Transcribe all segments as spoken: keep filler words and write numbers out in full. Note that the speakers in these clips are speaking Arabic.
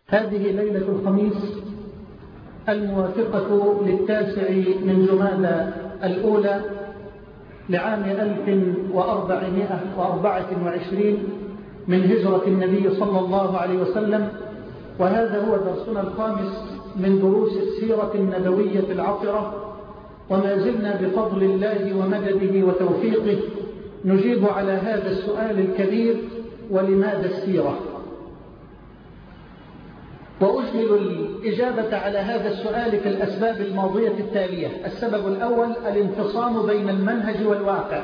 هذه ليلة الخميس الموافقة للتاسع من جمادى الأولى لعام ألف وأربعمائة وأربعة وعشرين من هجرة النبي صلى الله عليه وسلم، وهذا هو درسنا الخامس من دروس السيرة النبوية العطرة، وما زلنا بفضل الله ومدده وتوفيقه نجيب على هذا السؤال الكبير: ولماذا السيرة؟ وأجمل الإجابة على هذا السؤال في الأسباب الماضية التالية. السبب الأول الانفصام بين المنهج والواقع.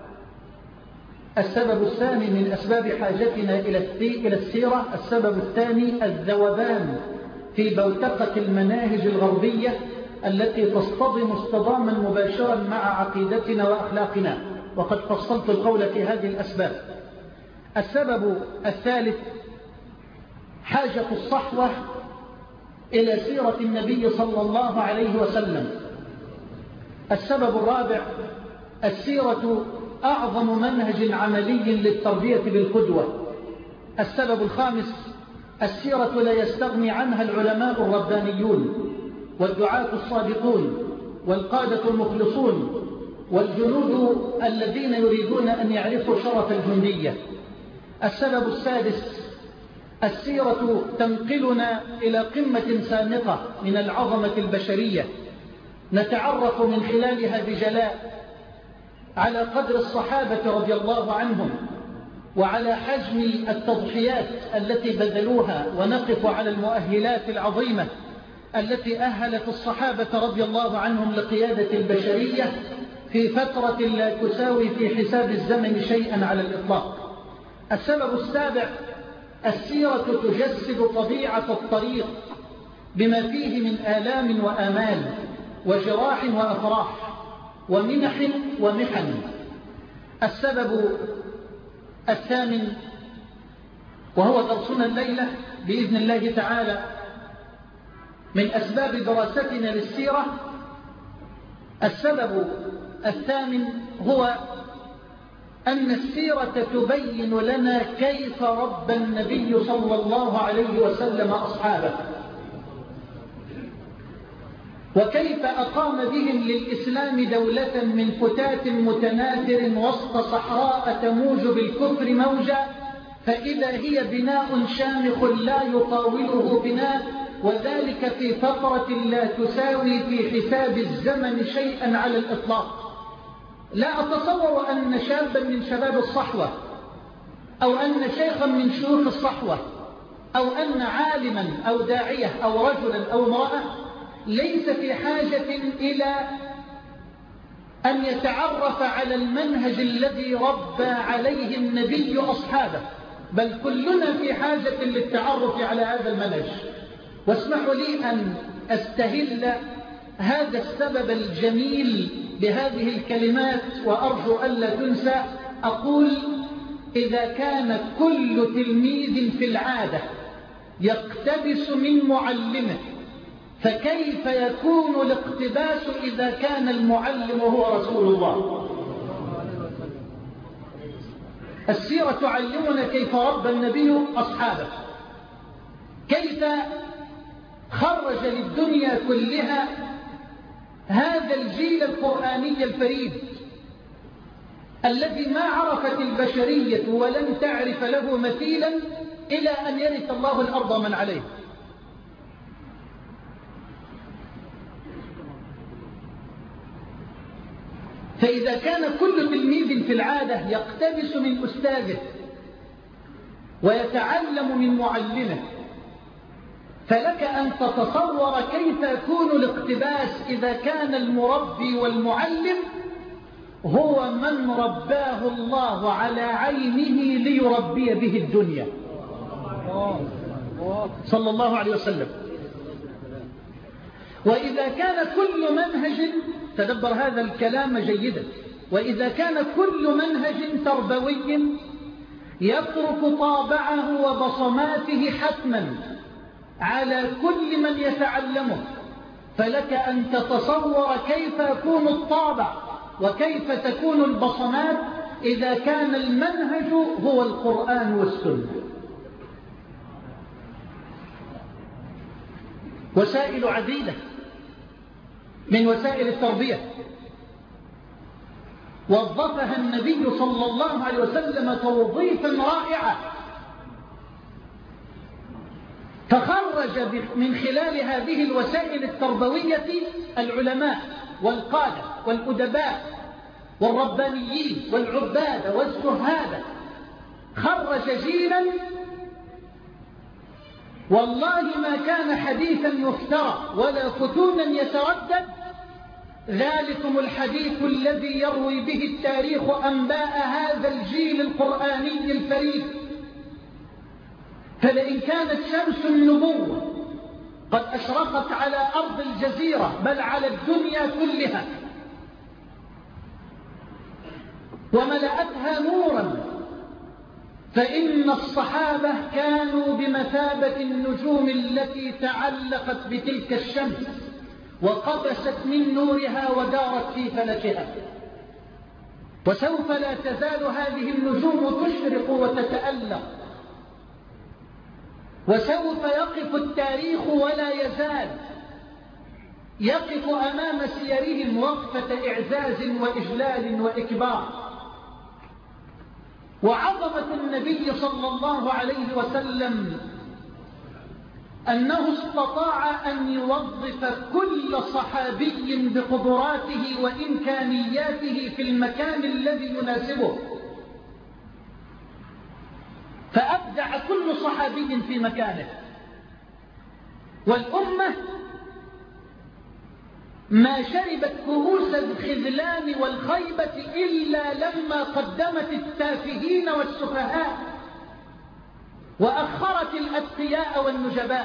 السبب الثاني من أسباب حاجتنا إلى السيرة السبب الثاني الذوبان في بوتقة المناهج الغربية التي تصطدم اصطداما مباشرا مع عقيدتنا وأخلاقنا، وقد فصلت القول في هذه الأسباب. السبب الثالث حاجة الصحوة إلى سيرة النبي صلى الله عليه وسلم. السبب الرابع السيرة أعظم منهج عملي للتربية بالقدوة. السبب الخامس السيرة لا يستغني عنها العلماء الربانيون والدعاة الصادقون والقادة المخلصون والجنود الذين يريدون أن يعرفوا شرف الجندية. السبب السادس السيرة تنقلنا إلى قمة سامقة من العظمة البشرية، نتعرف من خلالها بجلاء على قدر الصحابة رضي الله عنهم وعلى حجم التضحيات التي بذلوها، ونقف على المؤهلات العظيمة التي أهلت الصحابة رضي الله عنهم لقيادة البشرية في فترة لا تساوي في حساب الزمن شيئا على الإطلاق. السبب السابع السيرة تجسد طبيعة الطريق بما فيه من آلام وآمال وجراح وأفراح ومنح ومحن. السبب الثامن وهو درسنا الليلة بإذن الله تعالى من أسباب دراستنا للسيرة، السبب الثامن هو أن السيرة تبين لنا كيف ربى النبي صلى الله عليه وسلم أصحابه، وكيف أقام بهم للإسلام دولة من فتات متناثر وسط صحراء تموج بالكفر موجا، فإذا هي بناء شامخ لا يطاوله بناء، وذلك في فترة لا تساوي في حساب الزمن شيئا على الإطلاق. لا أتصور أن شابا من شباب الصحوة أو أن شيخا من شيوخ الصحوة أو أن عالما أو داعية أو رجلا أو امرأة ليس في حاجة إلى أن يتعرف على المنهج الذي ربى عليه النبي أصحابه، بل كلنا في حاجة للتعرف على هذا المنهج. واسمحوا لي أن أستهل هذا السبب الجميل بهذه الكلمات وأرجو ألا تنسى. أقول: إذا كان كل تلميذ في العادة يقتبس من معلمه، فكيف يكون الاقتباس إذا كان المعلم هو رسول الله؟ السيرة تعلمنا كيف ربى النبي أصحابه، كيف خرج للدنيا كلها هذا الجيل القرآني الفريد الذي ما عرفت البشرية ولن تعرف له مثيلا إلى أن يرث الله الأرض من عليه. فإذا كان كل تلميذ في العادة يقتبس من أستاذه ويتعلم من معلمه، فلك أن تتصور كيف يكون الاقتباس إذا كان المربي والمعلم هو من رباه الله على عينه ليربي به الدنيا صلى الله عليه وسلم. وإذا كان كل منهج، تدبر هذا الكلام جيدا، وإذا كان كل منهج تربوي يترك طابعه وبصماته حتما على كل من يتعلمه، فلك أن تتصور كيف يكون الطابع وكيف تكون البصمات إذا كان المنهج هو القرآن والسنة. وسائل عديدة من وسائل التربية وظفها النبي صلى الله عليه وسلم توظيفا رائعا، فخرج من خلال هذه الوسائل التربوية العلماء والقادة والأدباء والربانيين والعباد والزهاد، خرج جيلا والله ما كان حديثا يفترى ولا فتونا يتردد، ذلكم الحديث الذي يروي به التاريخ أنباء هذا الجيل القرآني الفريد. فلئن كانت شمس النبوة قد أشرقت على أرض الجزيرة بل على الدنيا كلها وملأتها نورا، فإن الصحابة كانوا بمثابة النجوم التي تعلقت بتلك الشمس وقبست من نورها ودارت في فلكها، وسوف لا تزال هذه النجوم تشرق وتتألق، وسوف يقف التاريخ ولا يزال يقف أمام سيرهم وقفة إعزاز وإجلال وإكبار. وعظمة النبي صلى الله عليه وسلم أنه استطاع أن يوظف كل صحابي بقدراته وإمكانياته في المكان الذي يناسبه، فأبدع كل صحابي في مكانه. والأمة ما شربت كؤوس الخذلان والخيبة إلا لما قدمت التافهين والسفهاء وأخرت الأتقياء والنجباء.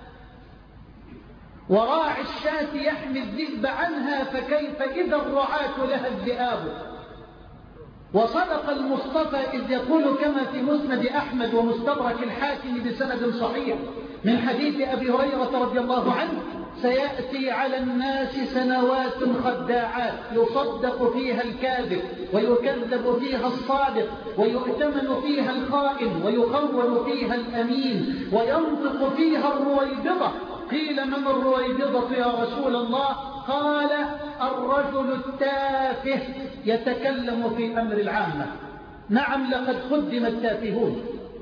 وراعي الشاة يحمي الذئب عنها فكيف إذا الرعاة لها الذئاب. وصدق المصطفى إذ يقول كما في مسند أحمد ومستدرك الحاكم بسند صحيح من حديث أبي هريرة رضي الله عنه: سيأتي على الناس سنوات خداعات يصدق فيها الكاذب ويكذب فيها الصادق ويؤتمن فيها الخائن ويخون فيها الأمين وينطق فيها الرويبضة. قيل من الرويبضة يا رسول الله؟ قال الرجل التافه يتكلم في أمر العامة. نعم، لقد قدم التافهون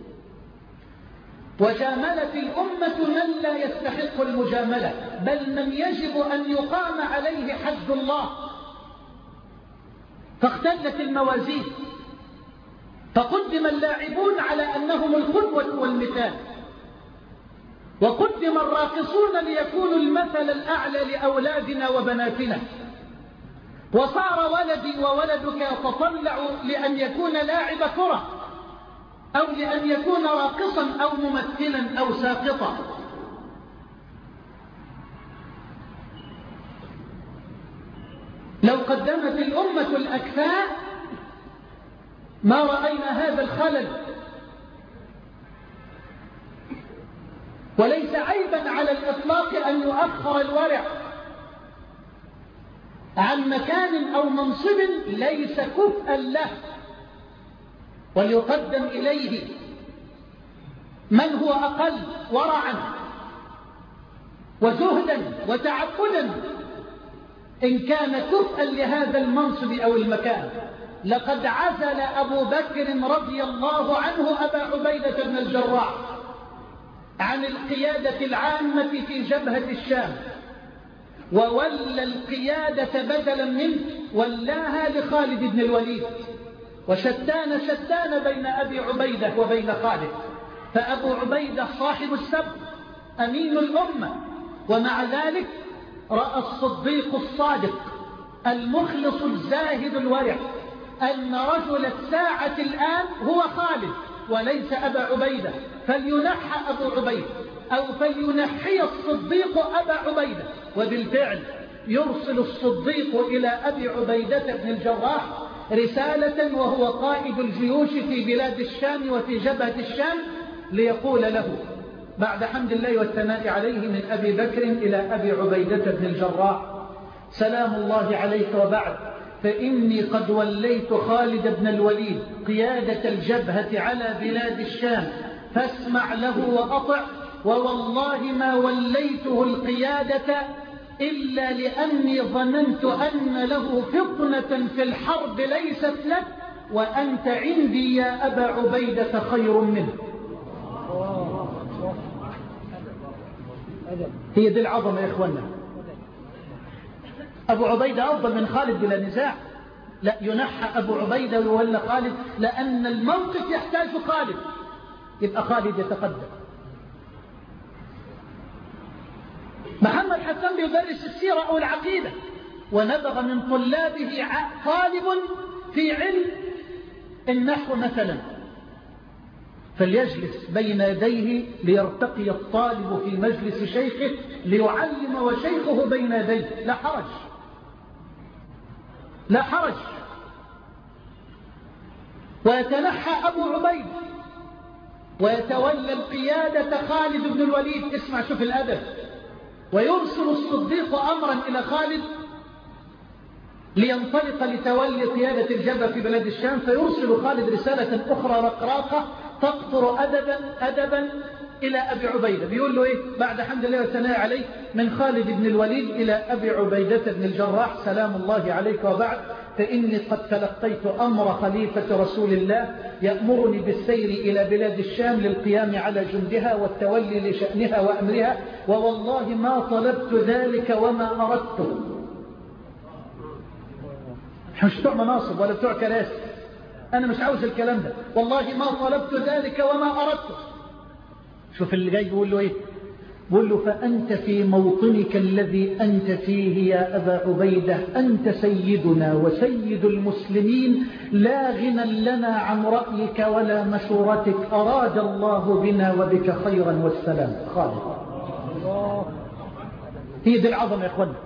وجاملت الأمة من لا يستحق المجاملة، بل من يجب أن يقام عليه حد الله، فاختلت الموازين، فقدم اللاعبون على أنهم القدوة والمثال، وقدم الراقصون ليكونوا المثل الأعلى لأولادنا وبناتنا، وصار ولدي وولدك يتطلع لأن يكون لاعب كرة أو لأن يكون راقصا أو ممثلا أو ساقطا. لو قدمت الأمة الأكفاء ما رأينا هذا الخلل. وليس عيبا على الإطلاق أن يؤخر الورع عن مكان أو منصب ليس كفءا له، وليقدم إليه من هو أقل ورعا وزهدا وتعبدا إن كان كفءا لهذا المنصب أو المكان. لقد عزل أبو بكر رضي الله عنه أبا عبيدة بن الجراح عن القيادة العامة في جبهة الشام، وولى القيادة بدلا منه ولاها لخالد بن الوليد، وشتان شتان بين أبي عبيدة وبين خالد. فأبو عبيدة صاحب السبق أمين الأمة، ومع ذلك رأى الصديق الصادق المخلص الزاهد الورع أن رجل الساعة الآن هو خالد وليس أبا عبيدة، فلينحى أبو عبيدة أو فلينحي الصديق أبا عبيدة. وبالفعل يرسل الصديق إلى أبي عبيدة بن الجراح رسالة وهو قائد الجيوش في بلاد الشام وفي جبهة الشام، ليقول له بعد حمد الله والثناء عليه من أبي بكر إلى أبي عبيدة بن الجراح: سلام الله عليك، وبعد، فإني قد وليت خالد بن الوليد قيادة الجبهة على بلاد الشام، فاسمع له وأطع، ووالله ما وليته القيادة إلا لأني ظننت أن له فطنة في الحرب ليست لك، وأنت عندي يا أبا عبيدة خير منه. هي دي العظمة يا إخوانا. أبو عبيدة أفضل من خالد بلا نزاع. لا ينحى أبو عبيدة ويولى خالد، لأن الموقف يحتاج خالد، يبقى خالد يتقدم. محمد حسان بيدرس السيرة أو العقيدة، ونبغ من طلابه طالب في علم النحو مثلا، فليجلس بين يديه ليرتقي الطالب في مجلس شيخه ليعلم وشيخه بين يديه، لا حرج لا حرج. ويتنحى أبو عبيد ويتولى القيادة خالد بن الوليد. اسمع شوف الأدب. ويرسل الصديق أمرا إلى خالد لينطلق لتولي قيادة الجبهة في بلاد الشام، فيرسل خالد رسالة أخرى رقراقة تقطر أدبا أدبا إلى أبي عبيدة. بيقول له إيه بعد حمد الله والثناء عليه؟ من خالد بن الوليد إلى أبي عبيدة بن الجراح، سلام الله عليك، وبعد، فإني قد تلقيت أمر خليفة رسول الله يأمرني بالسير إلى بلاد الشام للقيام على جندها والتولي لشأنها وأمرها، ووالله ما طلبت ذلك وما أردته. مش بتوع مناصب ولا بتوع كراسي، أنا مش عاوز الكلام ده، والله ما طلبت ذلك وما أردته. شوف اللي جاي بيقول له إيه؟ بيقول له فأنت في موطنك الذي أنت فيه يا أبا عبيدة أنت سيدنا وسيد المسلمين، لا غنى لنا عن رأيك ولا مشورتك، أراد الله بنا وبك خيرا والسلام. خالد. هي دي العظمة يا أخوانا.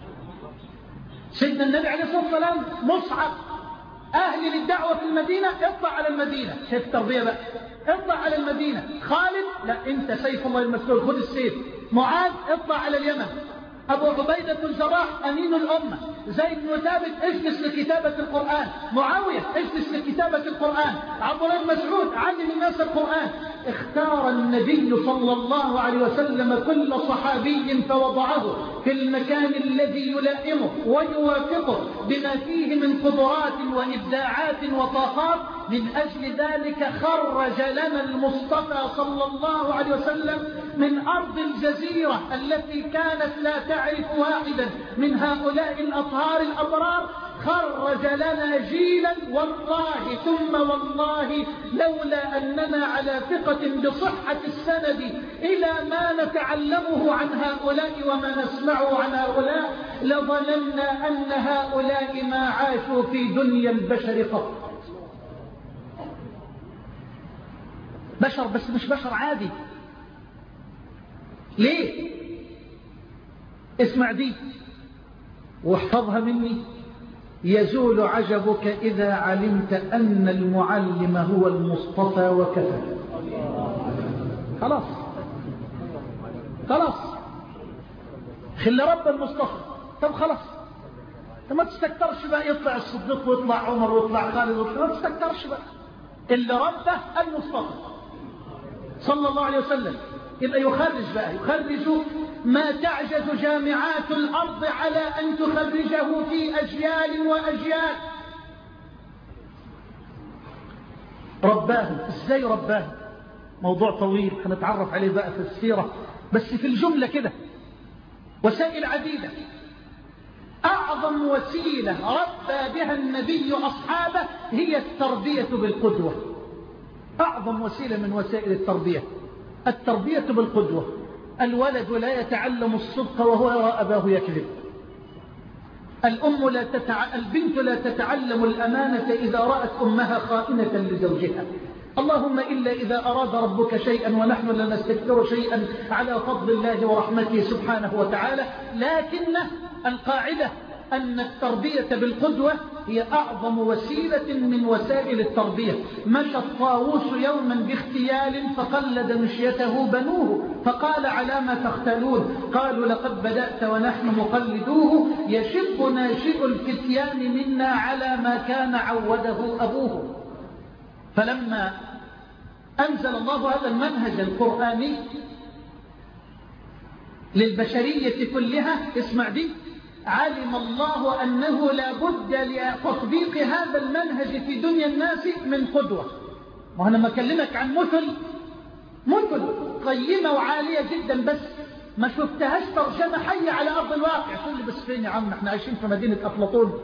سيدنا النبي عليه الصلاة والسلام مصعب أهل للدعوة في المدينة، اطلع على المدينة. شايف التربية بقى، اطلع على المدينة. خالد لا، انت سيف الله المسلول، خذ السيف. معاذ اطلع على اليمن. أبو عبيدة بن الجراح أمين الأمة. زيد بن ثابت اجلس لكتابة القرآن. معاوية اجلس لكتابة القرآن. عبد الله بن مسعود علم الناس القرآن. اختار النبي صلى الله عليه وسلم كل صحابي فوضعه في المكان الذي يلائمه ويوافقه بما فيه من قدرات وإبداعات وطاقات. من أجل ذلك خرج لنا المصطفى صلى الله عليه وسلم من أرض الجزيرة التي كانت لا تعرف واحدا من هؤلاء الأطهار الأبرار، خرج لنا جيلا والله ثم والله لولا أننا على ثقة بصحة السند إلى ما نتعلمه عن هؤلاء وما نسمعه عن هؤلاء لظننا أن هؤلاء ما عاشوا في دنيا البشر قط. بشر، بس مش بشر عادي. ليه؟ اسمع دي واحفظها مني. يزول عجبك إذا علمت أن المعلم هو المصطفى وكفى. خلاص خلاص خل رب المصطفى. طب خلاص، انت ما تستكترش بقى يطلع الصديق ويطلع عمر ويطلع خالد ويطلع، ما تستكترش بقى. اللي ربه المصطفى صلى الله عليه وسلم. يبقى يخرج بقى، يخرج ما تعجز جامعات الأرض على أن تخرجه في أجيال وأجيال. رباه. ازاي رباه؟ موضوع طويل هنتعرف عليه بقى في السيرة، بس في الجملة كده وسائل عديدة. أعظم وسيلة ربى بها النبي أصحابه هي التربية بالقدوة. أعظم وسيلة من وسائل التربية التربية بالقدوة. الولد لا يتعلم الصدق وهو يرى أباه يكذب. الأم لا تتع... البنت لا تتعلم الأمانة إذا رأت أمها خائنة لزوجها. اللهم إلا إذا أراد ربك شيئا ونحن لا نستكثر شيئا على فضل الله ورحمته سبحانه وتعالى. لكن القاعدة أن التربية بالقدوة هي أعظم وسيلة من وسائل التربية. مشى الطاووس يوما باختيال فقلد مشيته بنوه فقال على ما تختلون؟ قالوا لقد بدأت ونحن مقلدوه يشب ناشئ الفتيان منا على ما كان عوده أبوه. فلما أنزل الله هذا المنهج القرآني للبشرية كلها. اسمع دي: علم الله أنه لا بد لتطبيق هذا المنهج في دنيا الناس من قدوة. وأنا ما أكلمك عن مثل مثل قيمة وعالية جدا، بس ما شفتهاش ترجمة حية على أرض الواقع. تقول لي بس فين يا عم، احنا عايشين في مدينة أفلاطون.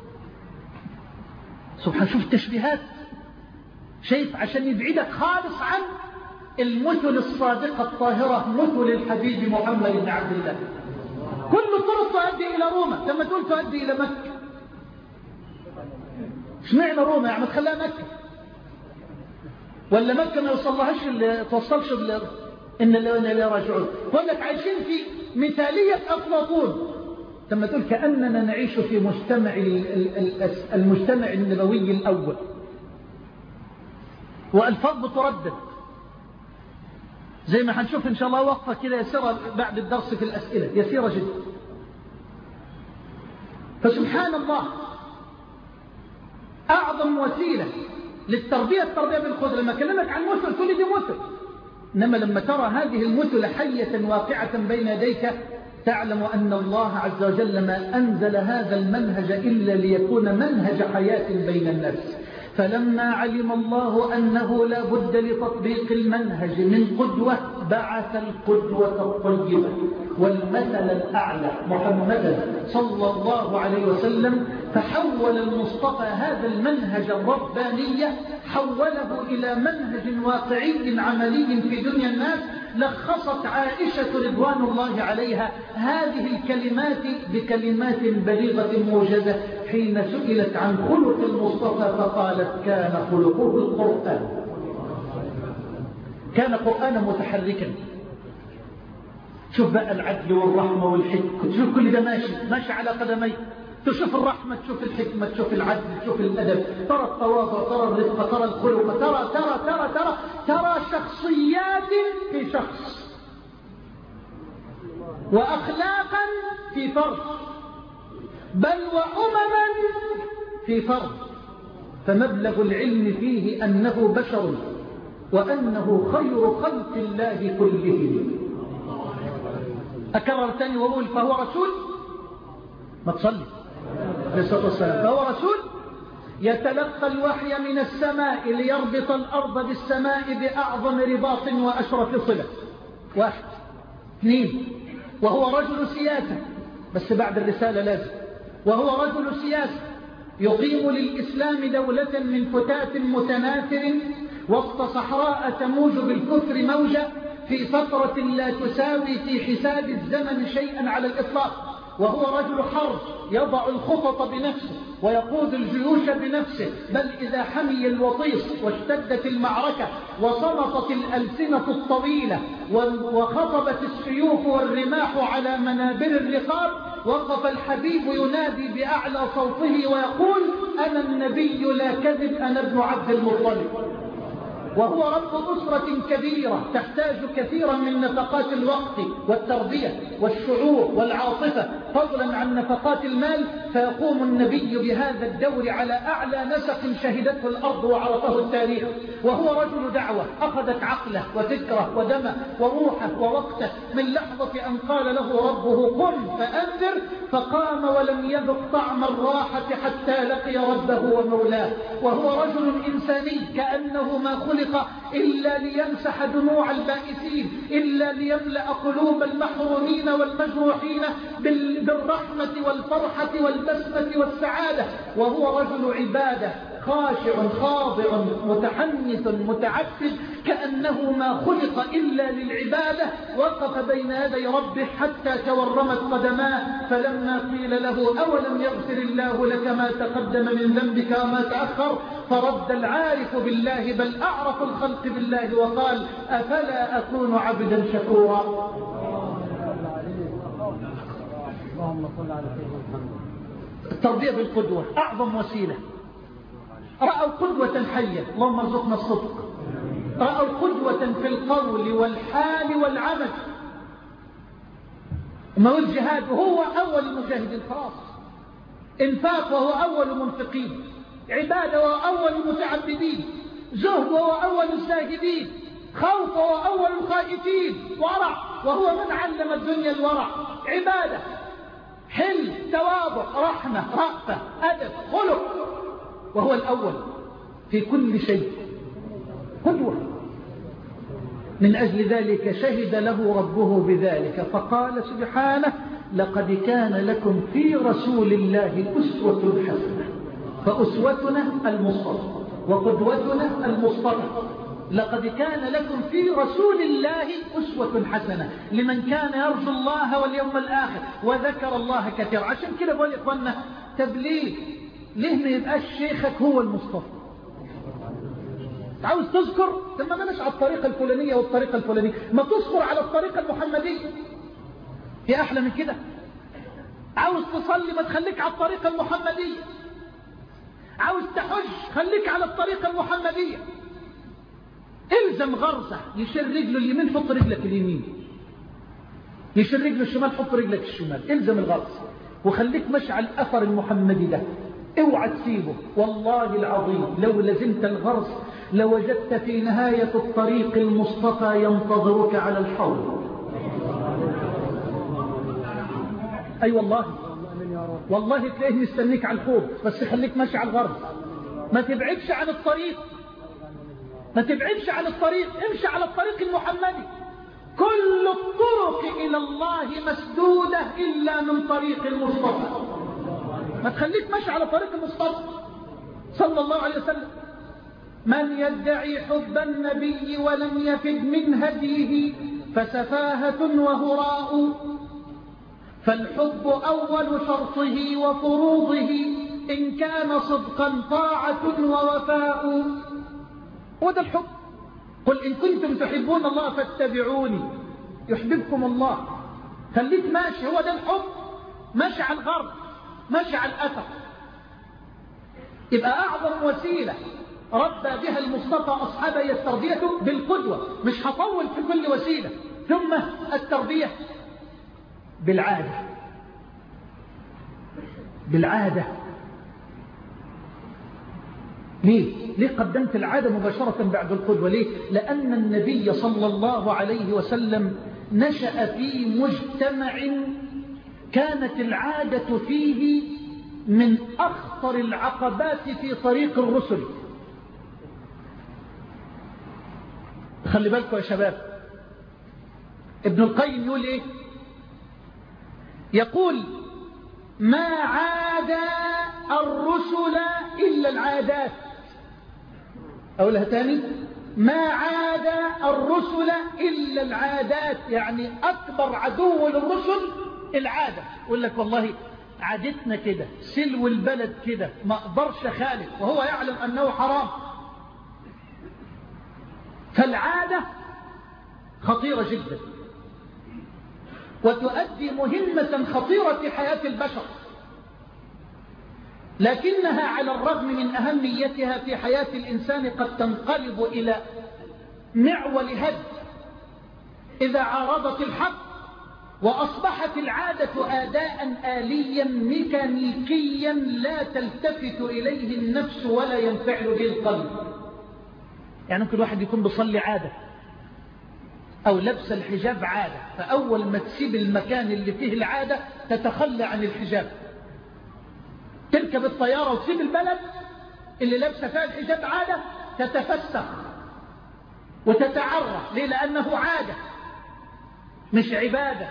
سبحان، شوف التشبيهات، شايف، عشان يبعدك خالص عن المثل الصادقة الطاهرة، مثل الحبيب محمد بن عبد الله. كل الطرق تؤدي إلى روما، لما تقول تؤدي إلى مكة. اشمعنى روما؟ يعني تخليها مكة، ولا مكة ما يوصلهاش اللي توصلش إن اللي راجعون. يقول لك عايشين في مثالية أفلاطون، لما تقول كأننا نعيش في مجتمع المجتمع النبوي الأول. وألفاظ بتردد زي ما هنشوف إن شاء الله، وقفة كده يسيرة بعد الدرس في الأسئلة، يسيرة جدا. فسبحان الله، أعظم وسيلة للتربية التربية بالقدرة. لما أكلمك عن مثل كل دي مثل، إنما لما ترى هذه المثل حية واقعة بين يديك تعلم أن الله عز وجل ما أنزل هذا المنهج إلا ليكون منهج حياة بين الناس. فلما علم الله أنه لا بد لتطبيق المنهج من قدوة، بعث القدوة الطيبة والمثل الأعلى محمدا صلى الله عليه وسلم. فحول المصطفى هذا المنهج الرباني، حوله إلى منهج واقعي عملي في دنيا الناس. لخصت عائشة رضوان الله عليها هذه الكلمات بكلمات بليغة موجزة حين سئلت عن خلق المصطفى فقالت: كان خلقه القرآن. كان قرآنا متحركا. شوف بقى العدل والرحمة والحكمة، تشوف كل ده ماشي ماشي على قدمي. تشوف الرحمة، تشوف الحكمة، تشوف العدل، تشوف الأدب، ترى التواضع، ترى الرفق، ترى الخلق، ترى ترى ترى ترى ترى شخصيات في شخص، وأخلاقا في فرد، بل وأمما في فرد. فمبلغ العلم فيه أنه بشر وأنه خير خلق الله كلهم. أكرر تاني وأقول: فهو رسول. ما تصلي عليه الصلاة والسلام. فهو رسول يتلقى الوحي من السماء ليربط الأرض بالسماء بأعظم رباط وأشرف صلة. واحد. اثنين، وهو رجل سياسة، بس بعد الرسالة لازم. وهو رجل سياسة يقيم للإسلام دولة من فتات متناثر وسط صحراء تموج بالكفر موجة، في فترة لا تساوي في حساب الزمن شيئا على الإطلاق. وهو رجل حرب يضع الخطط بنفسه ويقود الجيوش بنفسه، بل إذا حمي الوطيس واشتدت المعركة وصمتت الألسنة الطويلة وخطبت السيوف والرماح على منابر الرقاب، وقف الحبيب ينادي بأعلى صوته ويقول: أنا النبي لا كذب، أنا ابن عبد المطلب. وهو رب أسرة كبيرة تحتاج كثيرا من نفقات الوقت والتربية والشعور والعاطفة، فضلا عن نفقات المال. فيقوم النبي بهذا الدور على أعلى نسق شهدته الأرض وعرفه التاريخ. وهو رجل دعوة أخذت عقله وفكره ودمه وروحه ووقته، من لحظة أن قال له ربه: قم فأنذر، فقام ولم يذق طعم الراحة حتى لقي ربه ومولاه. وهو رجل إنساني كأنه ما خلق إلا ليمسح دموع البائسين، إلا ليملأ قلوب المحرومين والمجروحين بالرحمة والفرحة والبسمة والسعادة. وهو رجل عبادة خاشع خاضع متحنث متعبد، كأنه ما خلق إلا للعبادة. وقف بين يدي ربه حتى تورمت قدماه، فلما قيل له: أولم يغفر الله لك ما تقدم من ذنبك وما تأخر، فرد العارف بالله بل أعرف الخلق بالله وقال: أفلا أكون عبدا شكورا. اللهم صل على سيدنا محمد. التربية بالقدوة أعظم وسيلة. رأوا قدوة حية، اللهم ارزقنا الصدق. رأوا قدوة في القول والحال والعمل. ما هو الجهاد وهو أول المجاهدين، خلاص. انفاق وهو أول منفقين، عبادة وهو أول المتعبدين، زهد وهو أول الزاهدين، خوف وهو أول الخائفين، ورع وهو من علم الدنيا الورع. عبادة، حلم، تواضع، رحمة، رأفة، أدب، خلق، وهو الأول في كل شيء، قدوة. من أجل ذلك شهد له ربه بذلك فقال سبحانه: لقد كان لكم في رسول الله أسوة حسنة. فأسوتنا المصطفى وقدوتنا المصطفى. لقد كان لكم في رسول الله أسوة حسنة لمن كان يرجو الله واليوم الآخر وذكر الله كثيرا. عشان كده بقول يا إخوانا، تبليغ ليه ما يبقاش شيخك هو المصطفى؟ عاوز تذكر؟ ثم ما مش على الطريقة الفلانية والطريقة الفلانية، ما تصبر على الطريقة المحمدية. في أحلى من كده؟ عاوز تصلي ما تخليك على الطريقة المحمدية. عاوز تحج خليك على الطريقة المحمدية. الزم غرزة، يشر رجله اليمين حط رجلك اليمين، يشر رجله الشمال حط رجلك الشمال. الزم الغرز وخليك ماشي على الأثر المحمدي ده، اوعى تسيبه. والله العظيم لو لزمت الغرز لوجدت في نهاية الطريق المصطفى ينتظرك على الحوض. أي أيوة والله، والله تلاقيه مستنيك على الحوض، بس خليك ماشي على الغرز، ما تبعدش عن الطريق، ما تبعدش عن الطريق، امشي على الطريق المحمدي. كل الطرق إلى الله مسدودة إلا من طريق المصطفى. ما تخليك ماشي على طريق المصطفى صلى الله عليه وسلم. من يدعي حب النبي ولم يفد من هديه فسفاهة وهراء. فالحب أول شرطه وفروضه إن كان صدقا طاعة ووفاء. وده الحب. قل إن كنتم تحبون الله فاتبعوني يحببكم الله. خليك ماشي، هو ده الحب، ماشي على الغرب، ماشي على الأثر. يبقى أعظم وسيلة ربى بها المصطفى أصحابه هي التربية بالقدوة. مش هطول في كل وسيلة. ثم التربية بالعادة، بالعادة. ليه؟ ليه قدمت العادة مباشرة بعد القدوة؟ ليه؟ لأن النبي صلى الله عليه وسلم نشأ في مجتمع كانت العادة فيه من أخطر العقبات في طريق الرسل. خلي بالكم يا شباب، ابن القيم يقول إيه؟ يقول: ما عاد الرسل إلا العادات. أقولها تاني: ما عاد الرسل إلا العادات. يعني أكبر عدو للرسل العادة. يقول لك والله عادتنا كده، سلو البلد كده، ما أقدرش خالف، وهو يعلم أنه حرام. فالعادة خطيرة جدا وتؤدي مهمة خطيرة في حياة البشر، لكنها على الرغم من أهميتها في حياة الإنسان قد تنقلب إلى معول هد إذا عارضت الحق، وأصبحت العادة أداء آليا ميكانيكيا لا تلتفت إليه النفس ولا ينفعل به القلب. يعني ممكن واحد يكون بيصلي عادة أو لبس الحجاب عادة، فأول ما تسيب المكان اللي فيه العادة تتخلى عن الحجاب. تركب الطيارة وتسيب البلد اللي لبس فيها الحجاب عادة، تتفسخ وتتعرف. ليه؟ لأنه عادة مش عبادة.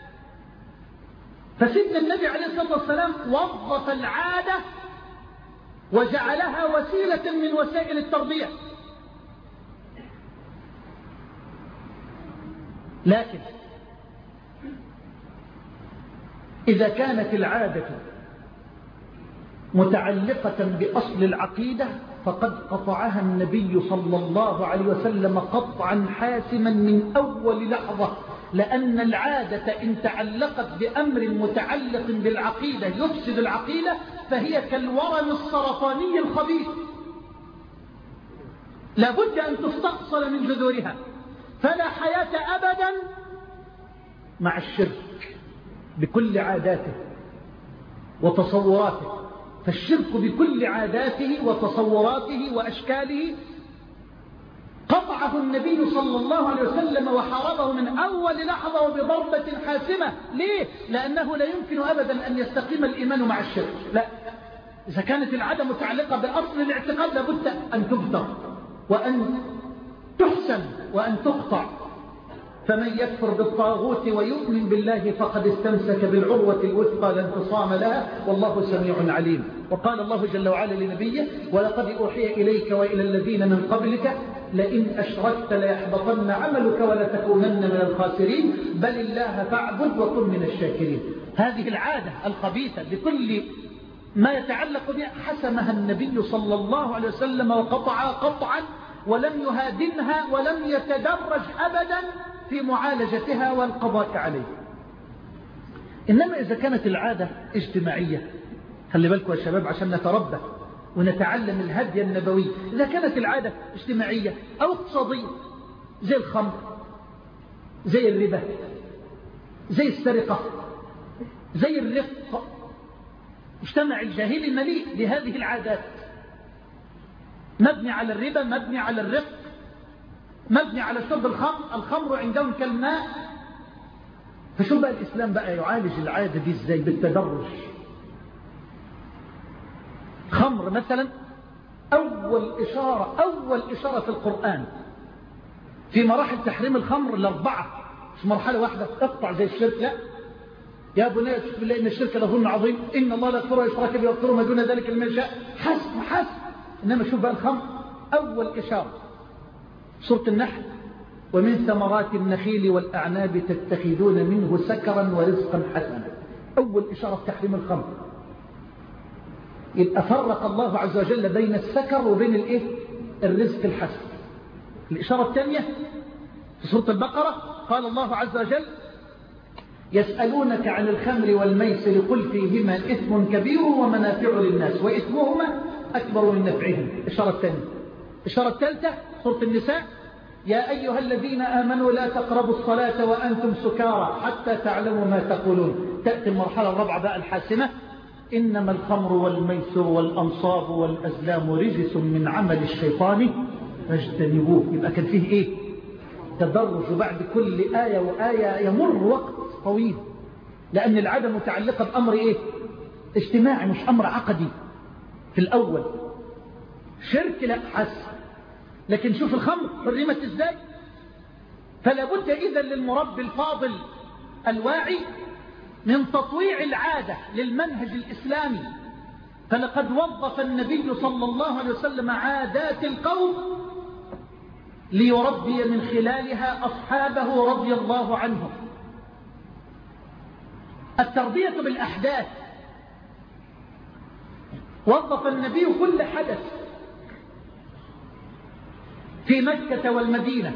فسيدنا النبي عليه الصلاة والسلام وظف العادة وجعلها وسيلة من وسائل التربية. لكن إذا كانت العادة متعلقة بأصل العقيدة فقد قطعها النبي صلى الله عليه وسلم قطعا حاسما من أول لحظة. لأن العادة إن تعلقت بأمر متعلق بالعقيدة يفسد العقيدة فهي كالورم السرطاني الخبيث، لابد أن تستأصل من جذورها. فلا حياة أبدا مع الشرك بكل عاداته وتصوراته. فالشرك بكل عاداته وتصوراته وأشكاله قطعا قاطعه النبي صلى الله عليه وسلم وحاربه من أول لحظة وبضربة حاسمة. ليه؟ لأنه لا يمكن أبدا أن يستقيم الإيمان مع الشرك. لا، إذا كانت العادة متعلقة بأصل الاعتقاد لابد أن تبتر وأن تحسن وأن تقطع. فمن يكفر بالطاغوت ويؤمن بالله فقد استمسك بالعروة الوثقى لا انفصام لها والله سميع عليم. وقال الله جل وعلا لنبيه: ولقد أوحي إليك وإلى الذين من قبلك لئن أشركت ليحبطن عملك ولتكونن من الخاسرين بل الله فاعبد وكن من الشاكرين. هذه العادة الخبيثة بكل ما يتعلق بها حسمها النبي صلى الله عليه وسلم وقطعها قطعا، ولم يهادنها ولم يتدرج أبدا في معالجتها والقضاء عليه. إنما إذا كانت العادة اجتماعية، خلي بالكم يا شباب عشان نتربى ونتعلم الهدي النبوي. إذا كانت العادة اجتماعية أو اقتصادية زي الخمر، زي الربا، زي السرقة، زي الرق، مجتمع الجاهلي مليء بهذه العادات، مبني على الربا، مبني على الرق، مبني على شرب الخمر. الخمر عندهم كالماء. فشو بقى الإسلام بقى يعالج العادة دي ازاي؟ بالتدرج. خمر مثلا، أول إشارة أول إشارة في القرآن في مراحل تحريم الخمر الأربعة، مش مرحلة واحدة تقطع زي الشرك. لا، يا بني اشرك بالله إن الشرك لظلم عظيم إن الله لا يغفر ويشرك به ويغفر ما دون ذلك لمن يشاء. حسب حسب. إنما شوف بقى الخمر أول إشارة سورة النحل: ومن ثمرات النخيل والأعناب تتخذون منه سكرا ورزقا حسنا. أول إشارة في تحريم الخمر. يبقى فرق الله عز وجل بين السكر وبين الإيه؟ الرزق الحسن. الإشارة الثانية في سورة البقرة قال الله عز وجل: يسألونك عن الخمر والميسر قل فيهما إثم كبير ومنافع للناس وإثمهما أكبر من نفعهم. الإشارة الثانية. الإشارة الثالثة سورة النساء: يا أيها الذين آمنوا لا تقربوا الصلاة وأنتم سكارى حتى تعلموا ما تقولون. تأتي المرحلة الرابعة بقى الحاسمة: إنما الخمر والميسر والأنصاب والأزلام رجس من عمل الشيطان فاجتنبوه. يبقى كان فيه إيه؟ تدرج. بعد كل آية وآية يمر وقت طويل، لأن العادة متعلقة بأمر إيه؟ اجتماعي مش أمر عقدي. في الأول شرك لا حس، لكن شوف الخمر حرمت إزاي. فلا بد إذن للمربي الفاضل الواعي من تطويع العادة للمنهج الإسلامي. فلقد وظف النبي صلى الله عليه وسلم عادات القوم ليربي من خلالها أصحابه رضي الله عنهم. التربية بالأحداث. وظف النبي كل حدث في مكة والمدينة،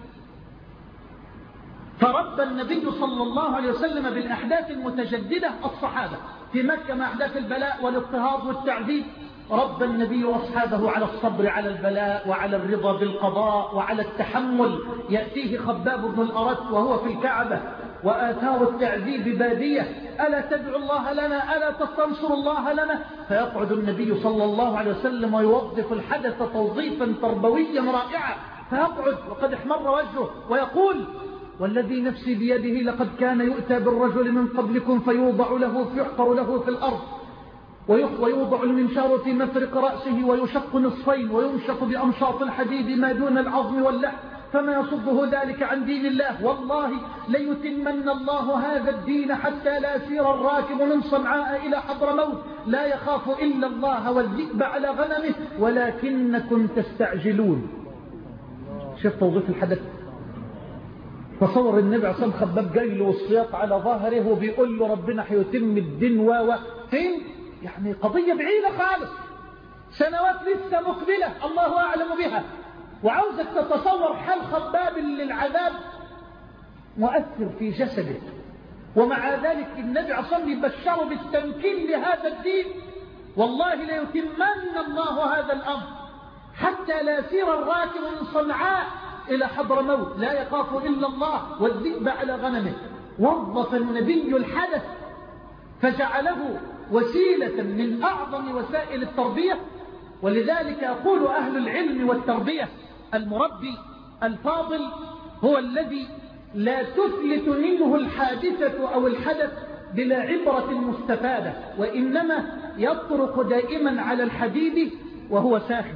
فربى النبي صلى الله عليه وسلم بالأحداث المتجددة الصحابة. في مكة مع أحداث البلاء والاضطهاد والتعذيب ربى النبي أصحابه على الصبر على البلاء وعلى الرضا بالقضاء وعلى التحمل. يأتيه خباب بن الأرت وهو في الكعبة وآثار التعذيب بادية: ألا تدعو الله لنا، ألا تستنصر الله لنا؟ فيقعد النبي صلى الله عليه وسلم ويوظف الحدث توظيفا تربويا رائعا. فيقعد وقد احمر وجهه ويقول: والذي نفسي بيده لقد كان يؤتى بالرجل من قبلكم فيوضع له فيحفر له في الأرض ويوضع المنشار في مفرق رأسه ويشق نصفين ويمشق بأمشاط الحديد ما دون العظم واللحم فما يصده ذلك عن دين الله. والله ليتمن الله هذا الدين حتى لا يسير الراكب من صنعاء إلى حضرموت لا يخاف إلا الله والذئب على غنمه ولكنكم تستعجلون. شوف توظيف الحدث. تصور النبي عليه الصلاة والسلام خباب جاي له والسياط على ظهره وبيقول له ربنا حيتم الدين و فين؟ يعني قضية بعيدة خالص، سنوات لسه مقبلة الله أعلم بها. وعاوزك تتصور حال خباب للعذاب مؤثر في جسده، ومع ذلك النبي عليه الصلاة والسلام يبشره بالتمكين لهذا الدين. والله ليتمن الله هذا الأمر حتى لا يسير الراكب من صنعاء إلى حضرموت لا يخاف إلا الله والذئب على غنمه. وظف النبي الحدث فجعله وسيلة من أعظم وسائل التربية. ولذلك يقول أهل العلم والتربية: المربي الفاضل هو الذي لا تفلت منه الحادثة أو الحدث بلا عبرة مستفادة، وإنما يطرق دائما على الحديد وهو ساخن.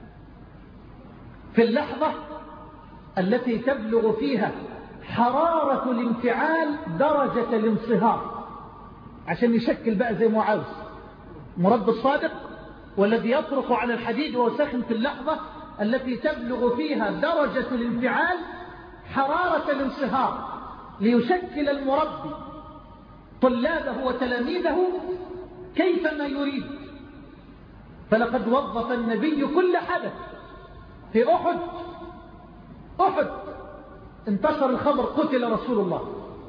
في اللحظة التي تبلغ فيها حرارة الانفعال درجة الانصهار، عشان يشكل بقى زي ما عاوز مرد الصادق، والذي يطرق على الحديد وهو ساخن في اللحظة التي تبلغ فيها درجة الانفعال حرارة الانصهار، ليشكل المربي طلابه وتلاميذه كيفما يريد. فلقد وظف النبي كل حدث. في أحد أحد انتشر الخبر قتل رسول الله،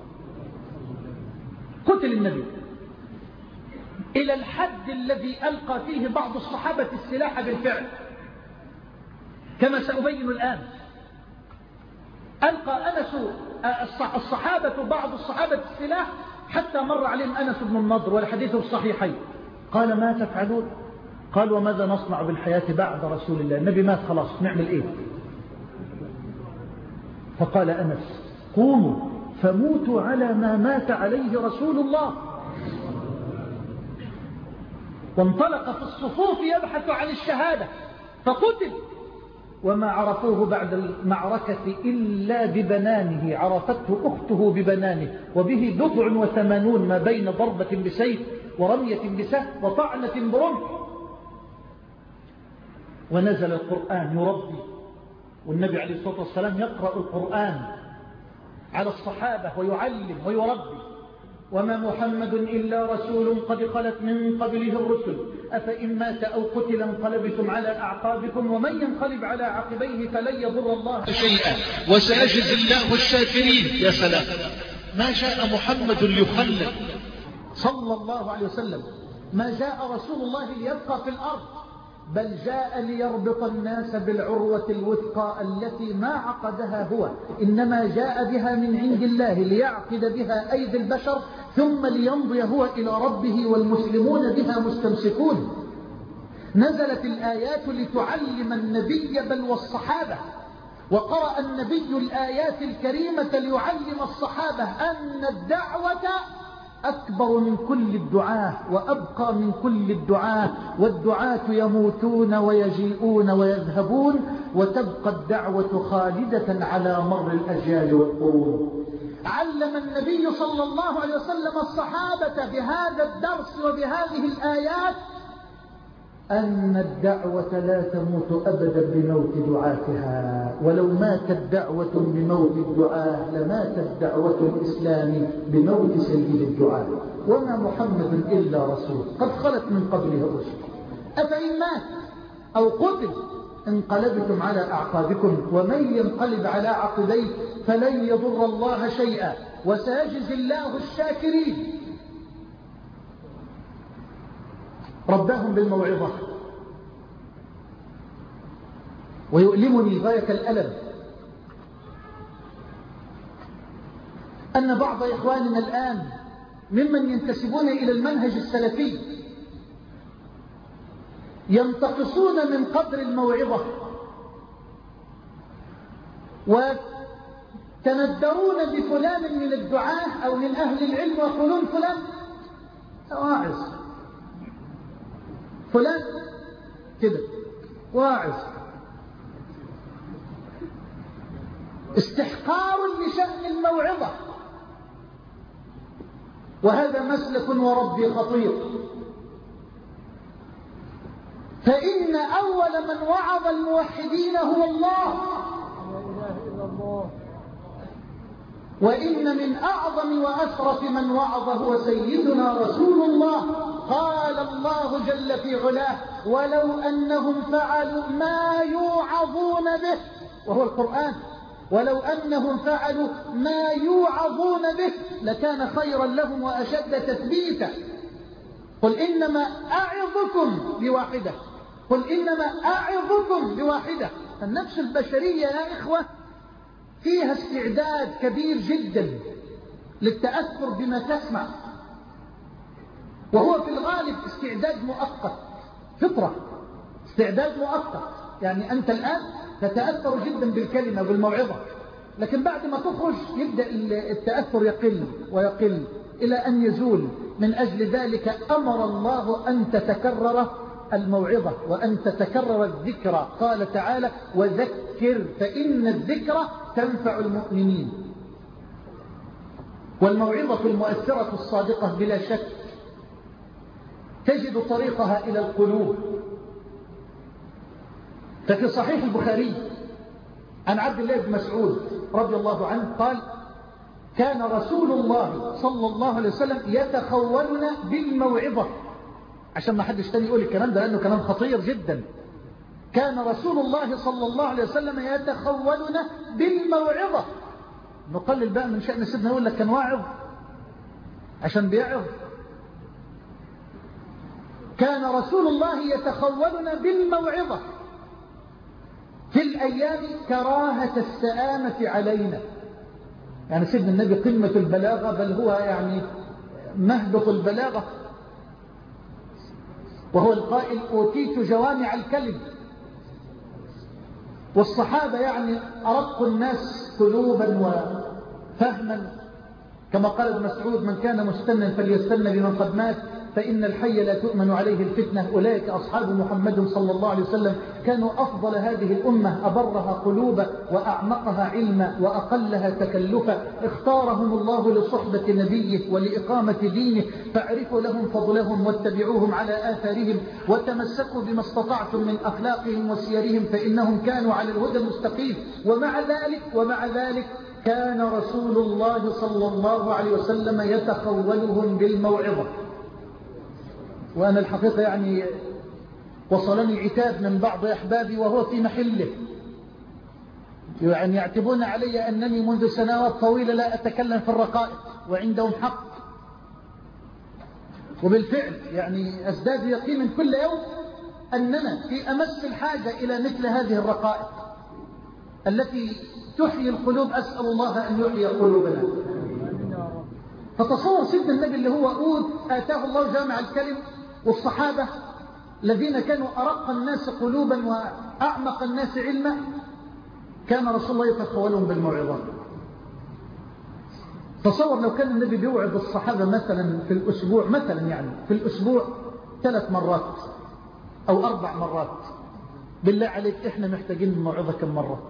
قتل النبي، إلى الحد الذي ألقى فيه بعض الصحابة السلاح بالفعل كما سأبين الآن. ألقى أنس الصحابة بعض الصحابة السلاح حتى مر عليهم أنس بن النضر والحديث الصحيحين. قال ما تفعلون؟ قال وماذا نصنع بالحياة بعد رسول الله؟ النبي مات خلاص، نعمل إيه؟ فقال أنس قوموا فموتوا على ما مات عليه رسول الله. وانطلق في الصفوف يبحث عن الشهادة فقتل، وما عرفوه بعد المعركة إلا ببنانه، عرفته أخته ببنانه، وبه بضع وثمانون ما بين ضربة بسيف ورمية بسهم وطعنة برمح. ونزل القرآن يربي، والنبي عليه الصلاة والسلام يقرأ القرآن على الصحابة ويعلم ويربي. وما محمد إلا رسول قد خلت من قبله الرسل أفإن مات أو قتل انقلبتم على أعقابكم ومن ينقلب على عقبيه فلن يضر الله شيئا وسيجزي الله الشاكرين. يا سلام، ما جاء محمد ليخلد صلى الله عليه وسلم، ما جاء رسول الله ليبقى في الأرض، بل جاء ليربط الناس بالعروة الوثقى التي ما عقدها هو، إنما جاء بها من عند الله ليعقد بها أيدي البشر ثم ليمضي هو إلى ربه والمسلمون بها مستمسكون. نزلت الآيات لتعلم النبي بل والصحابة، وقرأ النبي الآيات الكريمة ليعلم الصحابة أن الدعوة أكبر من كل الدعاة وأبقى من كل الدعاة، والدعاة يموتون ويجيئون ويذهبون، وتبقى الدعوة خالدة على مر الأجيال والقرون. علم النبي صلى الله عليه وسلم الصحابة بهذا الدرس وبهذه الآيات أن الدعوة لا تموت أبدا بموت دعاتها، ولو ماتت دعوة بموت الدعاة لماتت دعوة الإسلام بموت سيد الدعاة. وما محمد إلا رسول قد خلت من قبله الرسل أفإن مات أو قتل انقلبتم على أعقابكم ومن ينقلب على عقبيه فلن يضر الله شيئا وسيجزي الله الشاكرين. رباهم بالموعظة. ويؤلمني غاية الألم أن بعض إخواننا الآن ممن ينتسبون إلى المنهج السلفي ينتقصون من قدر الموعظة وتندرون بفلان من الدعاة أو من أهل العلم ويقولون فلان واعظ، فلان كده واعظ، استحقار لشأن الموعظة. وهذا مسلك وربي خطير، فإن أول من وعظ الموحدين هو الله، وإن من أعظم وأشرف من وعظ هو سيدنا رسول الله. قال الله جل في علاه ولو أنهم فعلوا ما يوعظون به، وهو القرآن، ولو أنهم فعلوا ما يوعظون به لكان خيرا لهم وأشد تثبيتا. قل إنما أعظكم بواحدة، قل إنما أعظكم بواحدة. النفس البشرية يا إخوة فيها استعداد كبير جدا للتأثر بما تسمع، وهو في الغالب استعداد مؤقت، فطرة، استعداد مؤقت. يعني أنت الآن تتأثر جدا بالكلمة بالموعظة، لكن بعد ما تخرج يبدأ التأثر يقل ويقل إلى أن يزول. من أجل ذلك أمر الله أن تتكرر الموعظة وأن تتكرر الذكرى. قال تعالى: وذكر فإن الذكرى تنفع المؤمنين. والموعظة المؤثرة الصادقة بلا شك تجد طريقها إلى القلوب. ففي صحيح البخاري عن عبد الله بن مسعود رضي الله عنه قال: كان رسول الله صلى الله عليه وسلم يتخولنا بالموعظة. عشان ما حدش تاني يقول الكلام ده لأنه كلام خطير جدا. كان رسول الله صلى الله عليه وسلم يتخولنا بالموعظة. نقلل بقى من شأن سيدنا يقول لك كان واعظ عشان بيعظ. كان رسول الله يتخولنا بالموعظة في الأيام كراهة السآمة علينا. يعني سيدنا النبي قمة البلاغة، بل هو يعني مهبط البلاغة، وهو القائل: أوتيت جوامع الكلم. والصحابة يعني أرق الناس قلوبا وفهما، كما قال ابن مسعود: من كان مستنا فليستن بمن قد مات، فإن الحي لا تؤمن عليه الفتنة. أولئك أصحاب محمد صلى الله عليه وسلم، كانوا أفضل هذه الأمة، أبرها قلوبا وأعمقها علما وأقلها تكلفا. اختارهم الله لصحبة نبيه ولإقامة دينه، فاعرفوا لهم فضلهم واتبعوهم على آثارهم، وتمسكوا بما استطعتم من أخلاقهم وسيرهم، فإنهم كانوا على الهدى المستقيم. ومع ذلك ومع ذلك كان رسول الله صلى الله عليه وسلم يتخولهم بالموعظة. وأنا الحقيقة يعني وصلني عتاب من بعض أحبابي وهو في محله، يعني يعتبون علي أنني منذ سنوات طويلة لا أتكلم في الرقائق، وعندهم حق. وبالفعل يعني أزداد يقينا كل يوم أننا في أمس الحاجة إلى مثل هذه الرقائق التي تحيي القلوب. أسأل الله أن يحيي قلوبنا. فتصور سيدنا النبي اللي هو أود آتاه الله جامع الكلم، والصحابة الذين كانوا أرق الناس قلوبا وأعمق الناس علما، كان رسول الله يتخولهم بالموعظة. تصور لو كان النبي بيوعظ الصحابة مثلا في الأسبوع، مثلا يعني في الأسبوع ثلاث مرات أو أربع مرات، بالله عليك إحنا محتاجين الموعظة كم مرة؟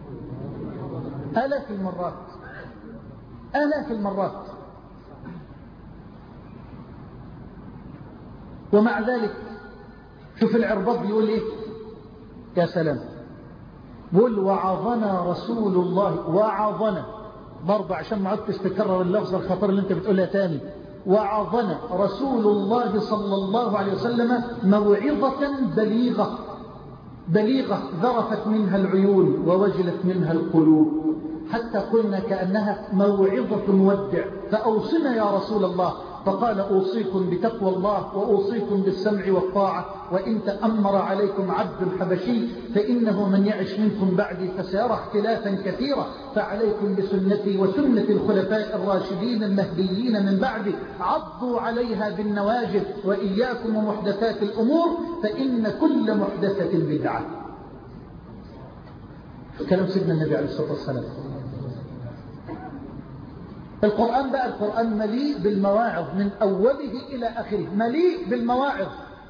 آلاف المرات، آلاف المرات. ومع ذلك شوف العرباض بيقول ايه، يا سلام، بيقول: وعظنا رسول الله. وعظنا برضه عشان ما عدتش تكرر اللفظ الخطير اللي انت بتقولها تاني. وعظنا رسول الله صلى الله عليه وسلم موعظة بليغة، بليغة ذرفت منها العيون ووجلت منها القلوب، حتى قلنا كأنها موعظة مودع. فأوصنا يا رسول الله. فقال: أوصيكم بتقوى الله وأوصيكم بالسمع والطاعة، وإن تأمر عليكم عبد حبشي فإنه من يعش منكم بعدي فسيرى اختلافا كثيرا، فعليكم بسنتي وسنة الخلفاء الراشدين المهديين من بعدي، عضوا عليها بالنواجذ، وإياكم ومحدثات الأمور فإن كل محدثة بدعة. كلام سيدنا النبي عليه الصلاة والسلام. القرآن بقى، القرآن مليء بالمواعظ من أوله إلى آخره، مليء بالمواعظ.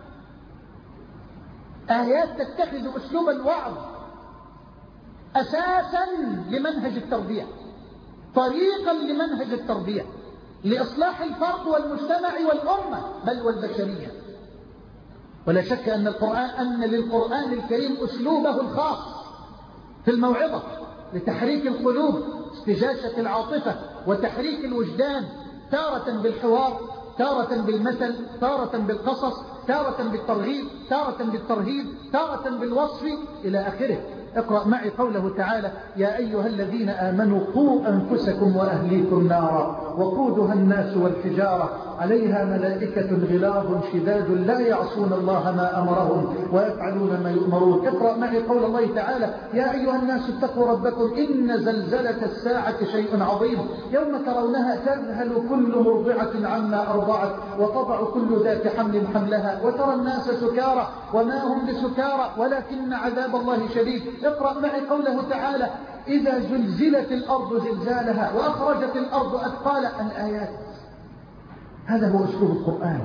آيات تتخذ أسلوب الوعظ أساسا لمنهج التربية، طريقا لمنهج التربية، لإصلاح الفرد والمجتمع والأمة بل والبشرية. ولا شك أن القرآن أن للقرآن الكريم أسلوبه الخاص في الموعظة، لتحريك القلوب، استجاشة العاطفة، وتحريك الوجدان، تارة بالحوار، تارة بالمثل، تارة بالقصص، تارة بالترغيب، تارة بالترهيب، تارة بالوصف إلى آخره. اقرأ معي قوله تعالى: يا أيها الذين آمنوا قوا أنفسكم وأهليكم نارا وقودها الناس والحجارة عليها ملائكة غلاظ شداد لا يعصون الله ما أمرهم ويفعلون ما يؤمرون. اقرأ معي قول الله تعالى: يا أيها الناس اتقوا ربكم إن زلزلة الساعة شيء عظيم يوم ترونها تذهل كل مرضعة عما أرضعت وتضع كل ذات حمل حملها وترى الناس سكارى وما هم بسكارى ولكن عذاب الله شديد. اقرأ معي قوله تعالى إذا زلزلت الأرض زلزالها وأخرجت الأرض أثقالها. الآيات هذا هو أسلوب القرآن.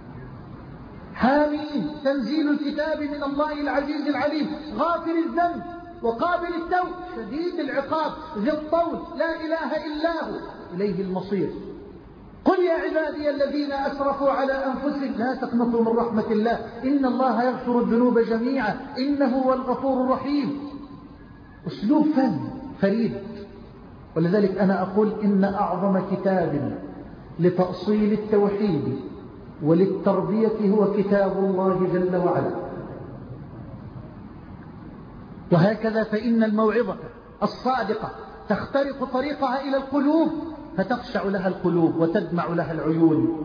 حامين تنزيل الكتاب من الله العزيز العليم غافر الذنب وقابل التوب شديد العقاب ذي الطول لا إله إلا هو إليه المصير. قل يا عبادي الذين أسرفوا على أنفسهم لا تقنطوا من رحمة الله إن الله يغفر الذنوب جميعا إنه هو الغفور الرحيم. أسلوب فن فريد. ولذلك أنا أقول إن أعظم كتاب لتأصيل التوحيد وللتربية هو كتاب الله جل وعلا. وهكذا فإن الموعظة الصادقة تخترق طريقها إلى القلوب فتخشع لها القلوب وتدمع لها العيون.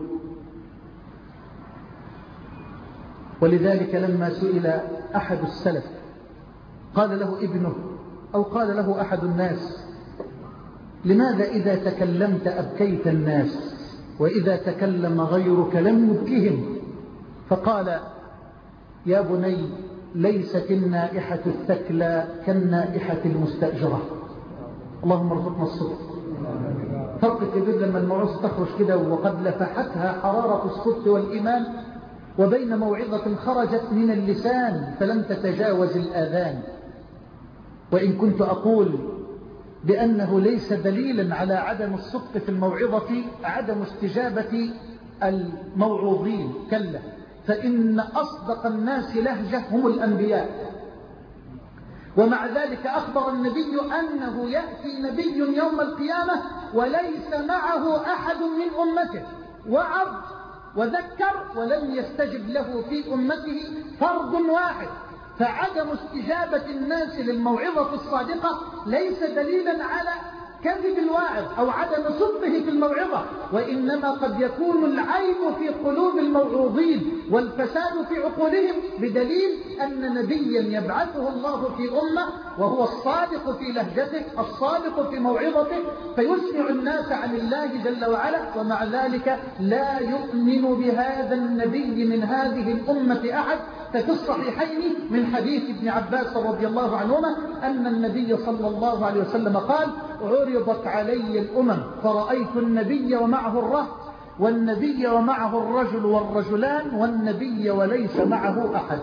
ولذلك لما سئل أحد السلف قال له ابنه أو قال له أحد الناس لماذا إذا تكلمت أبكيت الناس وإذا تكلم غيرك لم يبكهم؟ فقال يا بني ليست النائحة الثكلى كالنائحة المستأجرة. اللهم ارزقنا الصدق. فرق كبير لما الموعظة تخرج كده وقد لفحتها حرارة الصدق والإيمان وبين موعظة خرجت من اللسان فلم تتجاوز الآذان. وإن كنت أقول بأنه ليس دليلا على عدم الصدق في الموعظة عدم استجابة الموعوظين، كلا، فإن أصدق الناس لهجة هم الأنبياء. ومع ذلك أخبر النبي أنه يأتي نبي يوم القيامة وليس معه أحد من أمته، وعظ وذكر ولم يستجب له في أمته فرد واحد. فعدم استجابة الناس للموعظة الصادقة ليس دليلا على كذب الواعظ أو عدم صدقه في الموعظة، وإنما قد يكون العيب في قلوب الموعوظين والفساد في عقولهم بدليل أن نبيا يبعثه الله في أمة وهو الصادق في لهجته الصادق في موعظته فيسمع الناس عن الله جل وعلا، ومع ذلك لا يؤمن بهذا النبي من هذه الأمة أحد. ففي الصحيحين من حديث ابن عباس رضي الله عنهما أن النبي صلى الله عليه وسلم قال عرضت علي الأمم فرأيت النبي ومعه الرهط والنبي ومعه الرجل والرجلان والنبي وليس معه أحد.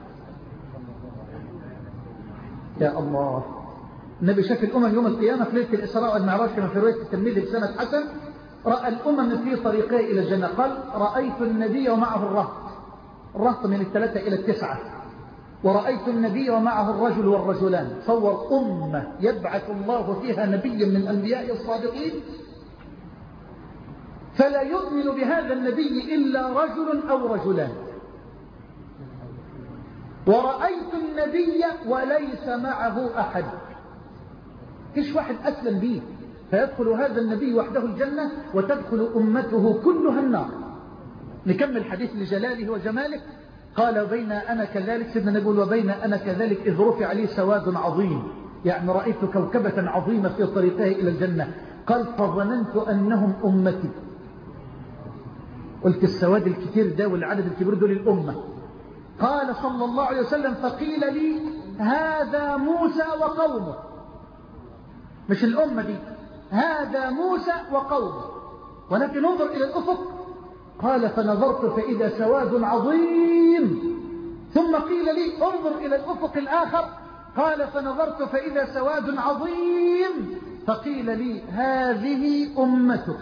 يا الله. النبي شاف الأمم يوم القيامة في ليلة الإسراء والمعراج كما في رواية الترمذي بسند حسن، رأى الأمم في طريقه إلى الجنة قال رأيت النبي ومعه الرهط، الرهط من الثلاثة إلى التسعة، ورأيت النبي ومعه الرجل والرجلان. صور أمة يبعث الله فيها نبيا من أنبياء الصادقين فلا يؤمن بهذا النبي إلا رجل أو رجلان. ورأيت النبي وليس معه أحد، كيش واحد أسلم به فيدخل هذا النبي وحده الجنة وتدخل أمته كلها النار. نكمل حديث لجلاله وجماله. قال بين أنا كذلك، سيدنا نقول وبين أنا كذلك إذ رفع لي سواد عظيم، يعني رأيت كوكبة عظيمة في طريقه إلى الجنة. قال فظننت أنهم أمتي. قلت السواد الكثير ده والعدد الكبير دول الأمة. قال صلى الله عليه وسلم فقيل لي هذا موسى وقومه، مش الأمة دي، هذا موسى وقومه، ولكن انظر إلى الأفق. قال فنظرت فإذا سواد عظيم، ثم قيل لي انظر إلى الأفق الآخر. قال فنظرت فإذا سواد عظيم، فقيل لي هذه أمتك.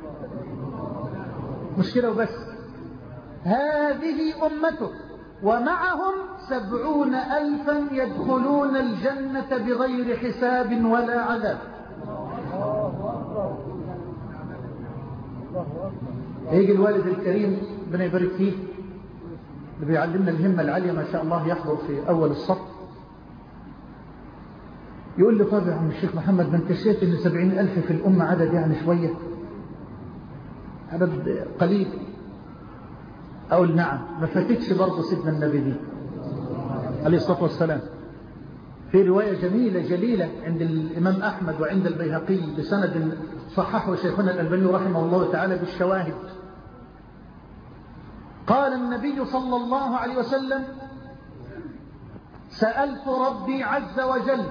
مشكلة وبس، هذه أمتك ومعهم سبعون ألفا يدخلون الجنة بغير حساب ولا عذاب. يجي الوالد الكريم ربنا يبارك فيه اللي بيعلمنا الهمة العالية ما شاء الله، يحضر في أول الصف، يقول لي طيب يا عم الشيخ محمد ما انت شايف ان سبعين ألف في الأمة عدد يعني شوية، عدد قليل. أقول نعم، ما فاتتش برضه سيدنا النبي دي عليه الصلاة والسلام. في رواية جميلة جليلة عند الإمام أحمد وعند البيهقي بسند صححه شيخنا الألباني رحمه الله تعالى بالشواهد. قال النبي صلى الله عليه وسلم سألت ربي عز وجل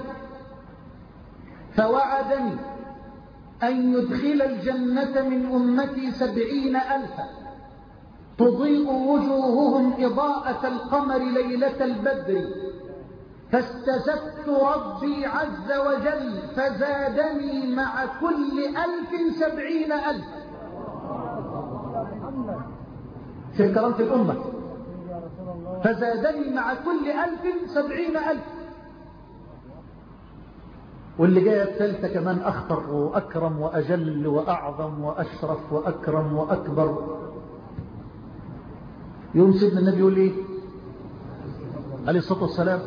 فوعدني أن يدخل الجنة من أمتي سبعين ألفا تضيء وجوههم إضاءة القمر ليلة البدر، فاستزدت ربي عز وجل فزادني مع كل ألف سبعين ألف. في كرامة الأمة، فزادني مع كل ألف سبعين ألف. واللي جاية الثالثة كمان أخطر وأكرم وأجل وأعظم وأشرف وأكرم وأكبر. يوم سيدنا النبي يقول إيه عليه الصلاة والسلام؟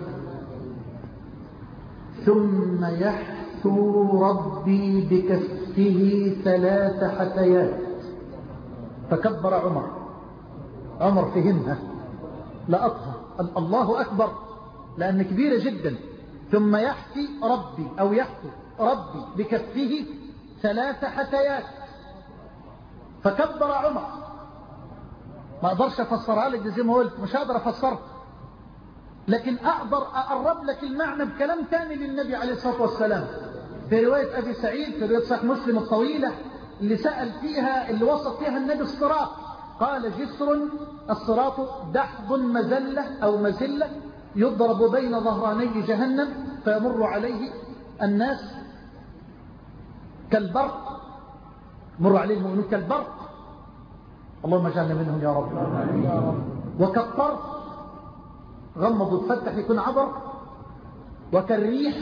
ثم يحثو ربي بكفه ثلاث حثيات. فكبر عمر، عمر فهمها لأطهى الله أكبر لأن كبيرة جدا. ثم يحثي ربي أو يحثو ربي بكفه ثلاث حثيات. فكبر عمر. ما أقدرش أفسرها لك زي ما قلت، مش هقدر أفسرها، لكن أقدر أقرب لك المعنى بكلام تاني للنبي عليه الصلاة والسلام. في رواية أبي سعيد في رواية صحيح مسلم الطويلة اللي سأل فيها اللي وصف فيها النبي الصراط، قال جسر الصراط دحض مزلة أو مزلة يضرب بين ظهراني جهنم فيمر عليه الناس كالبرق، مر عليه المؤمنون كالبرق، اللهم اجعلنا منهم يا رب، وكالطرف غمض وتفتح يكون عبر، وكالريح،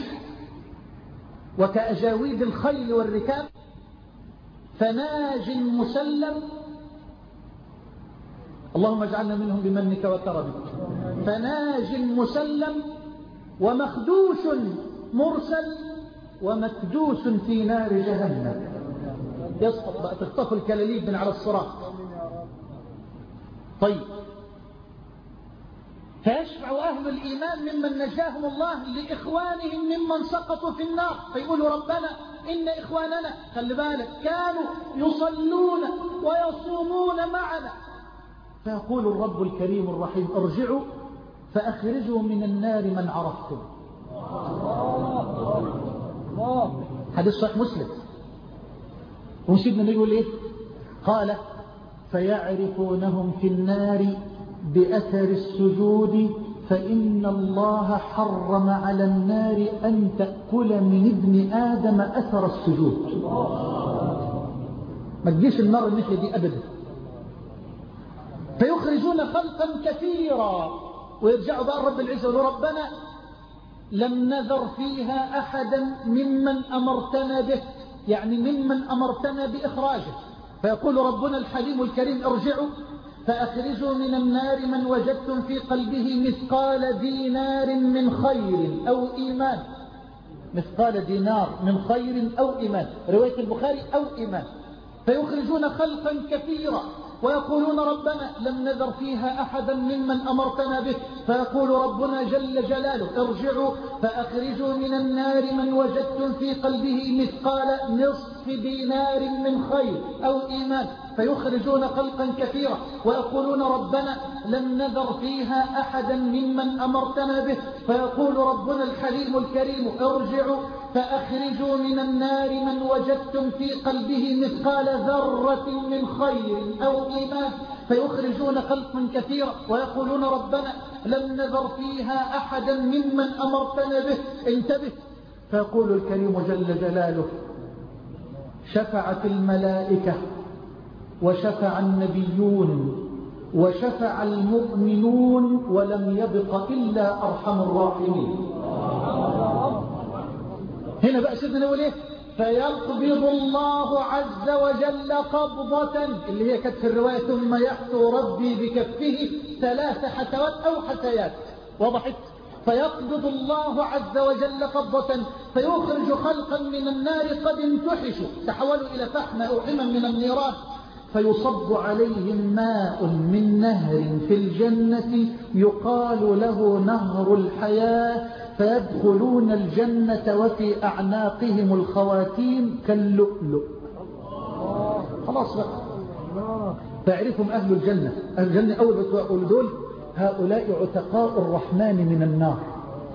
وكأجاويد الخيل والركاب، فناج مسلم، اللهم اجعلنا منهم بمنك وكرمك، فناج مسلم، ومخدوش مرسل، ومكدوس في نار جهنم. يسقط بقى، تخطف الكلاليب من على الصراط. طيب، فيشفع أهل الإيمان ممن نجاهم الله لإخوانهم ممن سقطوا في النار، فيقولوا ربنا إن إخواننا، خلي بالك، كانوا يصلون ويصومون معنا، فيقول الرب الكريم الرحيم ارجعوا فأخرجوا من النار من عرفتم. حديث صحيح مسلم. وسيدنا يقول إيه؟ قال فيعرفونهم في النار بأثر السجود، فإن الله حرم على النار أن تأكل من ابن آدم أثر السجود. ما تجيش النار الناحية دي أبدا. فيخرجون خلقا كثيرا، ويرجعوا بقى رب العزة يقولوا ربنا لم نذر فيها أحدا ممن أمرتنا به، يعني ممن أمرتنا بإخراجه. فيقول ربنا الحليم الكريم ارجعوا فأخرجوا من النار من وجدتم في قلبه مثقال دينار من خير أو إيمان. مثقال دينار من خير أو إيمان، رواية البخاري أو إيمان. فيخرجون خلقا كثيرا ويقولون ربنا لم نذر فيها أحدا ممن أمرتنا به، فيقول ربنا جل جلاله ارجعوا فأخرجوا من النار من وجدتم في قلبه مثقال نصف دينار من خير أو إيمان. فيخرجون خلقا كثيرا ويقولون ربنا لم نذر فيها أحدا ممن أمرتنا به، فيقول ربنا الحليم الكريم ارجعوا فأخرجوا من النار من وجدتم في قلبه مثقال ذرة من خير أو إيمان. فيخرجون خلقا كثيرا ويقولون ربنا لم نذر فيها أحدا ممن أمرتنا به. انتبه، فيقول الكريم جل جلاله شفعت الملائكة وشفع النبيون وشفع المؤمنون ولم يبق إلا أرحم الراحمين. هنا بقى سيدنا نقول ايه؟ فيقبض الله عز وجل قبضة، اللي هي كانت في الرواية ثم يحثو ربي بكفه ثلاث حثوات أو حثيات، وضحت؟ فيقبض الله عز وجل قبضة فيخرج خلقا من النار قد انتحشوا، تحولوا إلى فحم أو حمم من النيران، فيصب عليهم ماء من نهر في الجنة يقال له نهر الحياة، فيدخلون الجنة وفي أعناقهم الخواتيم كاللؤلؤ. خلاص بقى، فيعرفهم أهل الجنة. أهل الجنة أول بتقول دول هؤلاء عتقاء الرحمن من النار،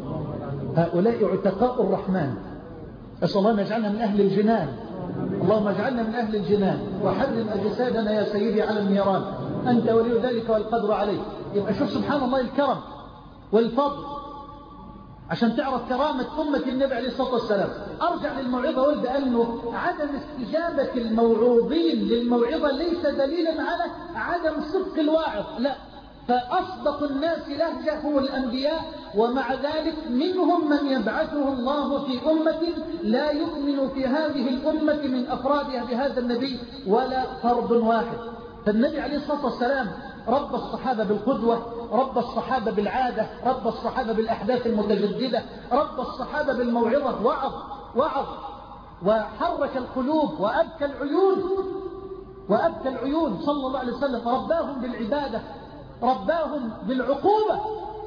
هؤلاء عتقاء الرحمن، أسأل الله أن يجعلنا من أهل الجنان. اللهم اجعلنا من أهل الجنان وحرم أجسادنا يا سيدي على النيران، أنت ولي ذلك والقدر عليه. يبقى شوف سبحان الله الكرم والفضل عشان تعرف كرامة أمة النبي عليه الصلاة والسلام. أرجع للموعظة ولد أنه عدم استجابة الموعوظين للموعظة ليس دليلا على عدم صدق الواعظ، لا، فأصدق الناس لهجة هم الأنبياء، ومع ذلك منهم من يبعثه الله في أمة لا يؤمن في هذه الأمة من أفرادها بهذا النبي ولا فرد واحد. فالنبي عليه الصلاة والسلام رب الصحابة بالقدوة، رب الصحابة بالعادة، رب الصحابة بالأحداث المتجددة، رب الصحابة بالموعظة، وعظ وعظ وحرك القلوب وأبكى العيون وأبكى العيون صلى الله عليه وسلم. رباهم بالعبادة، رباهم بالعقوبة،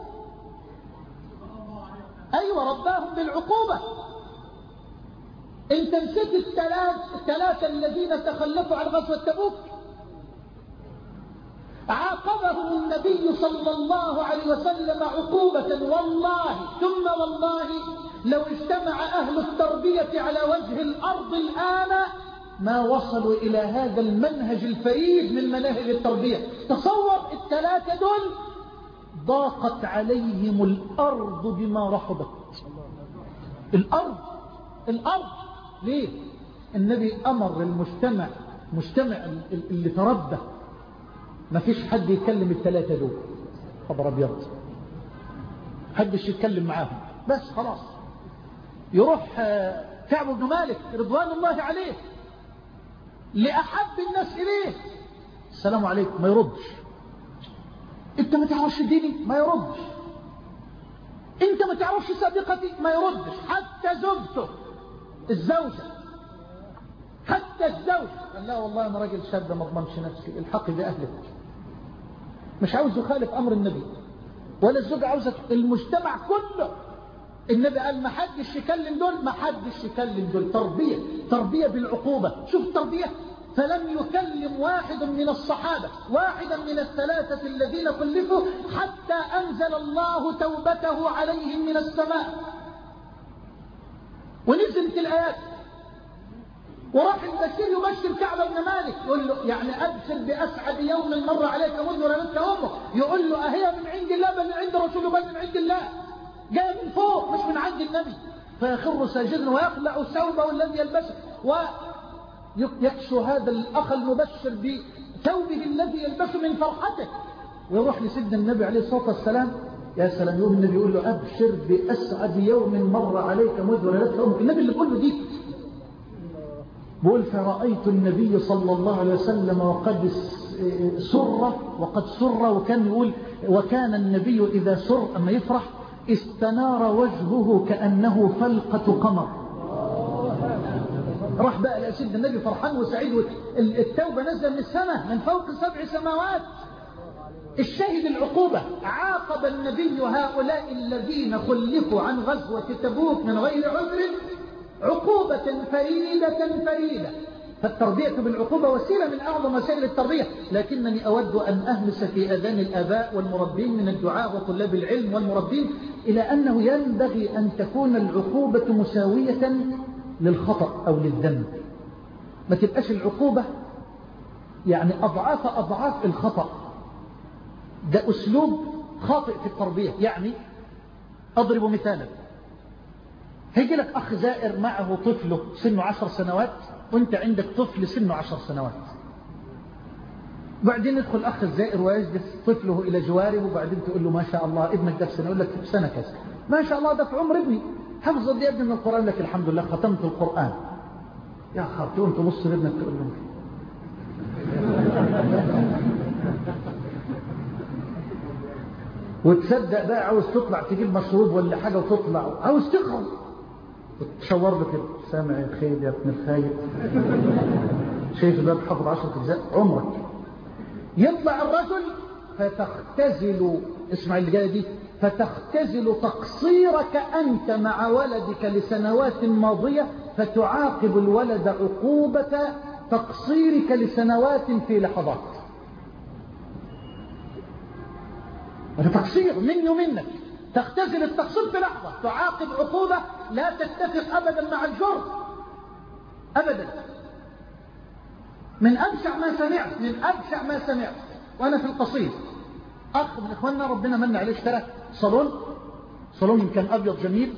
أيوة رباهم بالعقوبة. انت نسيت الثلاث الثلاثة الذين تخلفوا عن غزوة تبوك، عاقبهم النبي صلى الله عليه وسلم عقوبة والله ثم والله لو اجتمع أهل التربية على وجه الأرض الآن ما وصلوا إلى هذا المنهج الفريد من مناهج التربية. تصور الثلاثة دول ضاقت عليهم الأرض بما رحبت. الأرض الأرض ليه؟ النبي أمر المجتمع مجتمع اللي تربى ما فيش حد يتكلم الثلاثة دول، خبر أبيض، حدش يتكلم معاهم، بس خلاص. يروح كعب بن مالك رضوان الله عليه لأحب الناس إليه، السلام عليكم، ما يردش. انت ما تعرفش ديني، ما يردش. انت ما تعرفش سابقتي، ما يردش. حتى زوجته الزوجة حتى الزوجة قال لا والله انا راجل شاب ما اضمنش نفسي، الحقي بأهلك. مش عاوز يخالف امر النبي، ولا الزوجة عاوزة. المجتمع كله النبي قال ما حدش يكلم دول، ما حدش يكلم دول. تربية تربية بالعقوبة. شوف التربية، فلم يكلم واحد من الصحابة واحدا من الثلاثة الذين كلفوا حتى أنزل الله توبته عليهم من السماء ونزلت الآيات. وراح البشير يبشر كعب بن مالك يقول له يعني أبشر بأسعد يوم مر عليك منذ ولدتك أمه. يقول له أهي من عند الله بل من عند رسوله بل من عند الله، جاء من فوق مش من عند النبي. فيخر ساجدا ويخلع ثوبه الذي يلبسه ويكسو هذا الأخ المبشر بثوبه الذي يلبسه من فرحته، ويروح لسيدنا النبي عليه الصلاة والسلام. يا سلام، يوم النبي يقول له أبشر بأسعد يوم مر عليك منذ ولدتك أمك. النبي اللي بيقول له دي بقول فرأيت النبي صلى الله عليه وسلم وقد سر وقد سر وكان يقول وكان النبي إذا سر أما يفرح استنار وجهه كأنه فلقة قمر. راح بقى لأسيد النبي فرحان وسعيد، التوبة نزل من السماء من فوق سبع سماوات. الشاهد العقوبة، عاقب النبي هؤلاء الذين خلفوا عن غزوة تبوك من غير عذر عقوبة فريدة فريدة. فالتربية بالعقوبة وسيلة من أعظم وسائل التربية، لكنني أود أن أهمس في أذان الآباء والمربين من الدعاء وطلاب العلم والمربين إلى أنه ينبغي أن تكون العقوبة مساوية للخطأ أو للذنب. ما تبقاش العقوبة يعني أضعاف أضعاف الخطأ. ده أسلوب خاطئ في التربية. يعني أضرب مثالا، هيجي لك أخ زائر معه طفله سنه عشر سنوات وانت عندك طفل سنه عشر سنوات، بعدين يدخل أخ الزائر ويجلس طفله إلى جواره، وبعدين تقول له ما شاء الله ابنك ده في سنة، يقول لك في سنة كذا، ما شاء الله ده في عمر ابني، حفظ قد ايه ابني من القرآن؟ لك الحمد لله ختمت القرآن. يا خاطئ وانت بص لابنك تقول له وتصدق بقى عاوز تطلع تجيب مشروب ولا حاجة وتطلع عاوز تقرأ وتشور له كده، سامع يا خير يا ابن الخايب، شايف الباب حفظ عشرة أجزاء عمرك. يطلع الرجل فتختزل، اسمع اللي جايه دي، فتختزل تقصيرك أنت مع ولدك لسنوات ماضية فتعاقب الولد عقوبة تقصيرك لسنوات في لحظات. هذا تقصير مني ومنك. تختزل التقصير في لحظة، تعاقب عقوبة لا تتفق أبدا مع الجرم أبدا. من أبشع ما سمعت من أبشع ما سمعت وأنا في القصير، أخ من إخواننا ربنا من عليه اشترى صالون صالون كان أبيض جميل،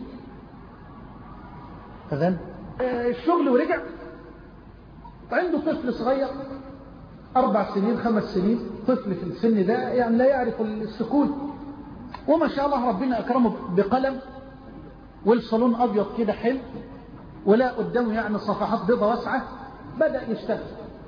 فذن الشغل ورجع، عنده طفل صغير أربع سنين خمس سنين، طفل في السن ده يعني لا يعرف السكوت، وما شاء الله ربنا أكرمه بقلم، والصالون أبيض كده حلو، ولا قدامه يعني صفحات بيضة واسعة، بدأ يشتغل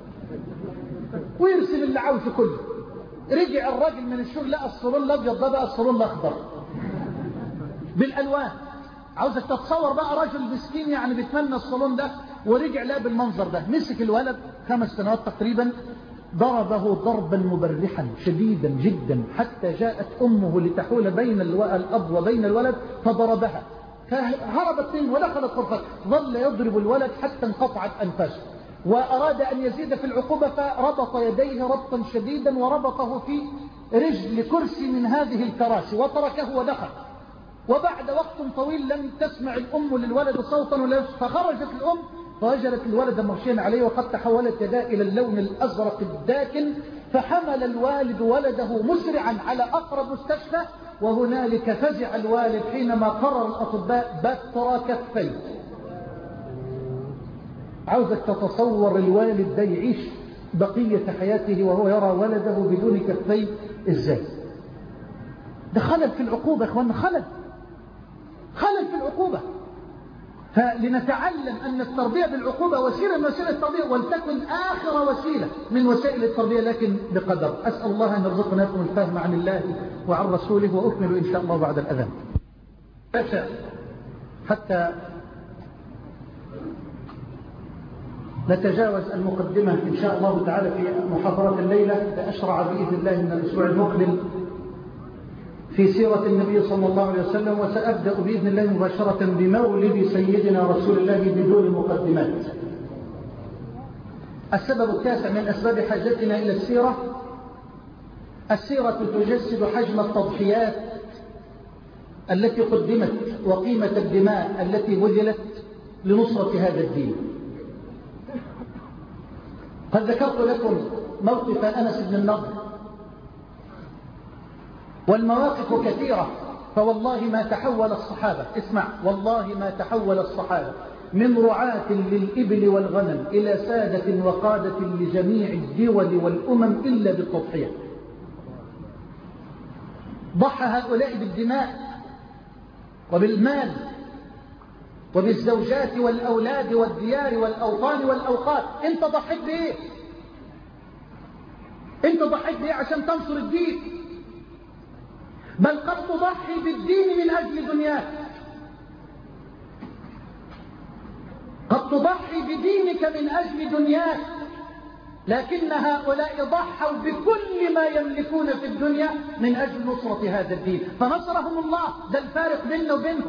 ويرسل اللي عاوزه كله. رجع الراجل من الشغل لقى الصالون الأبيض ده بقى الصالون الأخضر بالألوان. عاوزك تتصور بقى رجل مسكين يعني بيتمنى الصالون ده، ورجع لا بالمنظر ده. مسك الولد خمس سنوات تقريبا، ضربه ضربا مبرحا شديدا جدا، حتى جاءت أمه لتحول بين الأب وبين الولد فضربها، فهربت منه ودخلت غرفته. ظل يضرب الولد حتى انقطعت أنفاسه، وأراد أن يزيد في العقوبة فربط يديه ربطا شديدا وربطه في رجل كرسي من هذه الكراسي وتركه ودخل. وبعد وقت طويل لم تسمع الأم للولد صوتا ولا، فخرجت الأم فوجدت الولد مرشيا عليه وقد تحولت يداه إلى اللون الأزرق الداكن، فحمل الوالد ولده مسرعا على أقرب مستشفى، وهنالك فزع الوالد حينما قرر الأطباء بتر كفيه. عاوزك تتصور الوالد ده يعيش بقية حياته وهو يرى ولده بدون كفيه ازاي؟ ده خلل في العقوبة يا اخوانا، خلل خلل في العقوبة. فلنتعلم أن التربية بالعقوبة وسيلة من وسائل التربية، ولتكن آخر وسيلة من وسائل التربية، لكن بقدر. أسأل الله أن يرزقنا الفهم عن الله وعن رسوله، وأكمل إن شاء الله بعد الأذان. حتى نتجاوز المقدمة إن شاء الله تعالى في محاضرة الليلة، لأشرع بإذن الله من الأسبوع المقبل في سيرة النبي صلى الله عليه وسلم، وسأبدأ بإذن الله مباشرة بمولد سيدنا رسول الله بدون مقدمات. السبب التاسع من أسباب حاجتنا إلى السيرة: السيرة تجسد حجم التضحيات التي قدمت وقيمة الدماء التي بذلت لنصرة هذا الدين. قد ذكرت لكم موقف أنس بن النضر، والمواقف كثيرة، فوالله ما تحول الصحابة، اسمع، والله ما تحول الصحابة من رعاة للإبل والغنم إلى سادة وقادة لجميع الدول والأمم إلا بالتضحية. ضحى هؤلاء بالدماء وبالمال وبالزوجات والأولاد والديار والأوطان والأوقات. انت ضحيت بإيه؟ انت ضحيت بإيه عشان تنصر الدين؟ بل قد تضحي بالدين من أجل دنياك، قد تضحي بدينك من أجل دنياك، لكن هؤلاء ضحوا بكل ما يملكون في الدنيا من أجل نصرة هذا الدين، فنصرهم الله. ده الفارق بيننا وبينهم.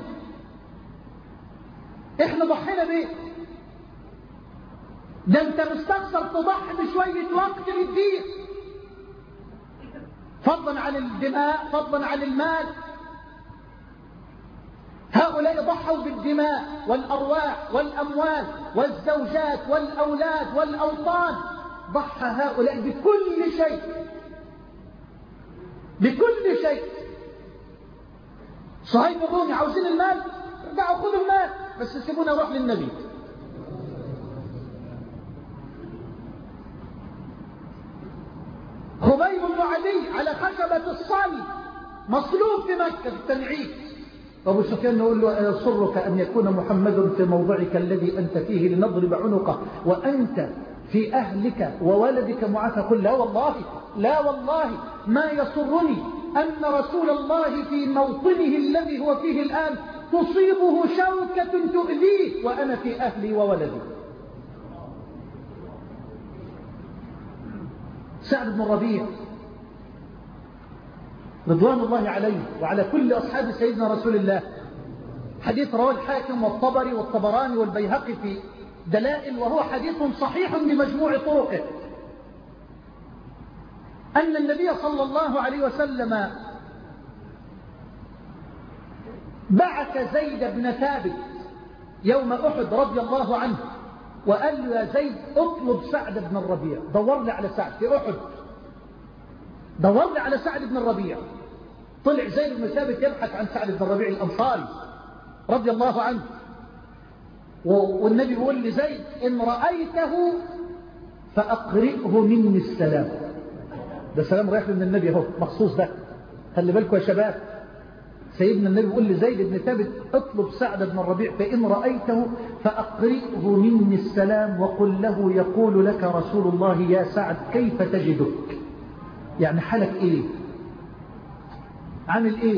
احنا ضحينا بيه، ده انت مستخسر تضحي بشوية وقت للدين، فضلا عن الدماء، فضلا عن المال. هؤلاء ضحوا بالدماء والأرواح والأموال والزوجات والأولاد والأوطان. ضحى هؤلاء بكل شيء، بكل شيء. صهيب الرومي عاوزين المال، ارجعوا خذوا المال بس سيبونا نروح للنبي. خبيب بن عدي على خشبة الصلب مصلوب في مكة في التنعيم، أبو سفيان يقول له: أيسرك أن يكون محمد في موضعك الذي أنت فيه لنضرب عنقه وأنت في أهلك وولدك معافى؟ قل: لا والله، لا والله ما يسرني أن رسول الله في موطنه الذي هو فيه الآن تصيبه شوكة تؤذيه وأنا في أهلي وولدي. سعد بن الربيع رضوان الله عليه وعلى كل أصحاب سيدنا رسول الله، حديث رواه الحاكم والطبري والطبراني والبيهقي في دلائل، وهو حديث صحيح بمجموع طرقه، أن النبي صلى الله عليه وسلم بعث زيد بن ثابت يوم أحد رضي الله عنه وقال له يا زيد اطلب سعد بن الربيع، دور لي على سعد في أحد، دور لي على سعد بن الربيع. طلع زيد بن ثابت يبحث عن سعد بن الربيع الأنصاري رضي الله عنه، والنبي يقول لزيد إن رأيته فأقرئه مني السلام. ده سلام رايح من النبي اهو مخصوص، ده خلي بالكم يا شباب. سيدنا النبي يقول لزيد بن ثابت اطلب سعد بن الربيع فإن رأيته فأقرئه مني السلام وقل له يقول لك رسول الله يا سعد كيف تجدك، يعني حالك ايه، عامل ايه.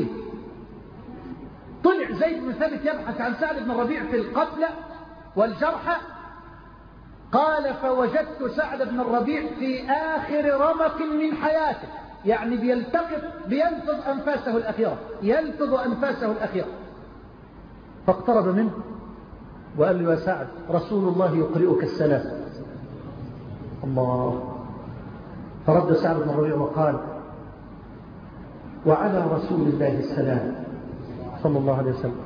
طلع زيد بن ثابت يبحث عن سعد بن الربيع في القتلى والجرحى، قال فوجدت سعد بن الربيع في آخر رمق من حياته، يعني بيلتقط بيلفظ أنفاسه الأخيرة، يلفظ أنفاسه الأخيرة. فاقترب منه وقال له يا سعد رسول الله يقرئك السلام. الله. فرد سعد بن الربيع وقال وعلى رسول الله السلام صلى الله عليه وسلم،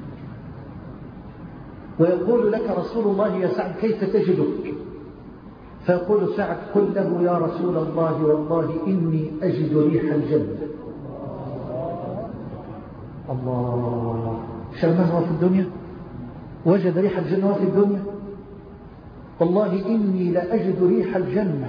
ويقول لك رسول الله يا سعد كيف تجدك، فيقول سعد قل له يا رسول الله والله إني أجد ريح الجنة. الله. شمه في الدنيا، وجد ريح الجنة في الدنيا، والله إني لأجد ريح الجنة.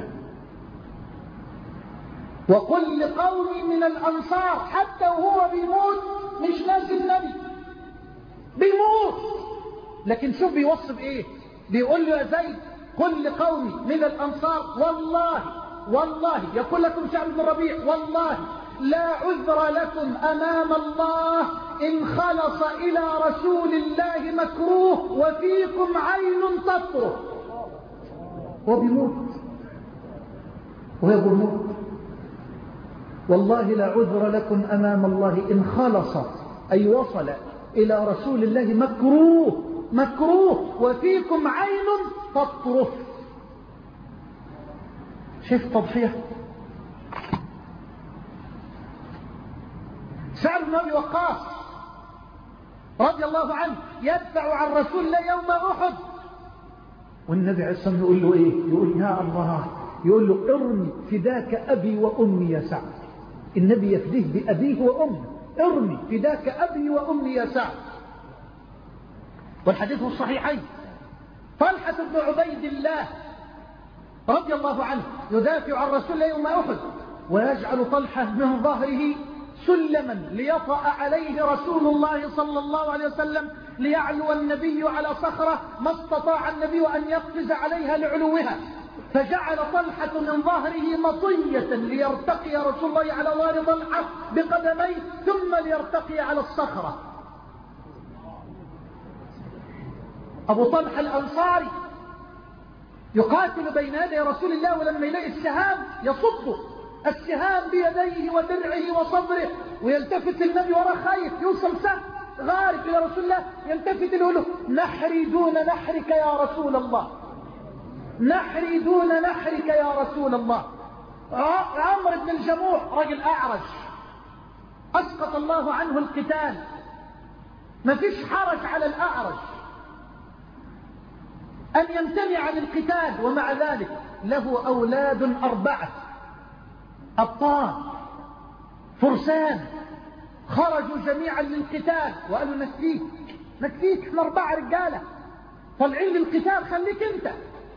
وقل لقومي من الأنصار، حتى وهو بيموت مش ناس النبي بيموت، لكن شوف بيوصف ايه، بيقول له يا زيد قل لقومي من الأنصار والله والله يقول لكم سعد بن الربيع والله لا عذر لكم أمام الله إن خلص إلى رسول الله مكروه وفيكم عين تطرف. وبيموت وهو بيموت، والله لا عذر لكم أمام الله إن خلص أي وصل إلى رسول الله مكروه مكروه وفيكم عين تطرف. شايف تضحية سعد بن أبي وقاص رضي الله عنه يدفع عن رسول الله يوم أحد، والنبي عليه الصلاة والسلام يقول له إيه، يقول يا الله، يقول له ارمي فداك أبي وأمي يا سعد. النبي يفديه بأبيه وأمه، ارمي فداك أبي وأمي يا سعد. والحديث الصحيحين. طلحة بن عبيد الله رضي الله عنه يدافع عن رسول الله يوم أحد، ويجعل طلحة من ظهره سلما ليطأ عليه رسول الله صلى الله عليه وسلم ليعلو النبي على صخرة ما استطاع النبي أن يقفز عليها لعلوها، فجعل طلحة من ظهره مطية ليرتقي رسول الله على ظهر طلحة بقدميه ثم ليرتقي على الصخرة. أبو طلحة الأنصاري يقاتل بين يدي رسول الله، ولما يلاقي السهام يصده السهام بيديه ودرعه وصدره، ويلتفت النبي وراء خايف يوصل سهم غارق إلى رسول الله، يلتفت له نحري دون نحرك يا رسول الله، نحري دون نحرك يا رسول الله. عمرو بن الجموح رجل أعرج أسقط الله عنه القتال، ما فيش حرج على الأعرج أن يمتنع عن القتال، ومع ذلك له أولاد أربعة أبطال فرسان خرجوا جميعا للقتال، وقالوا نكفيك نكفيك احنا أربعة رجالة طالعين للقتال، خليك انت،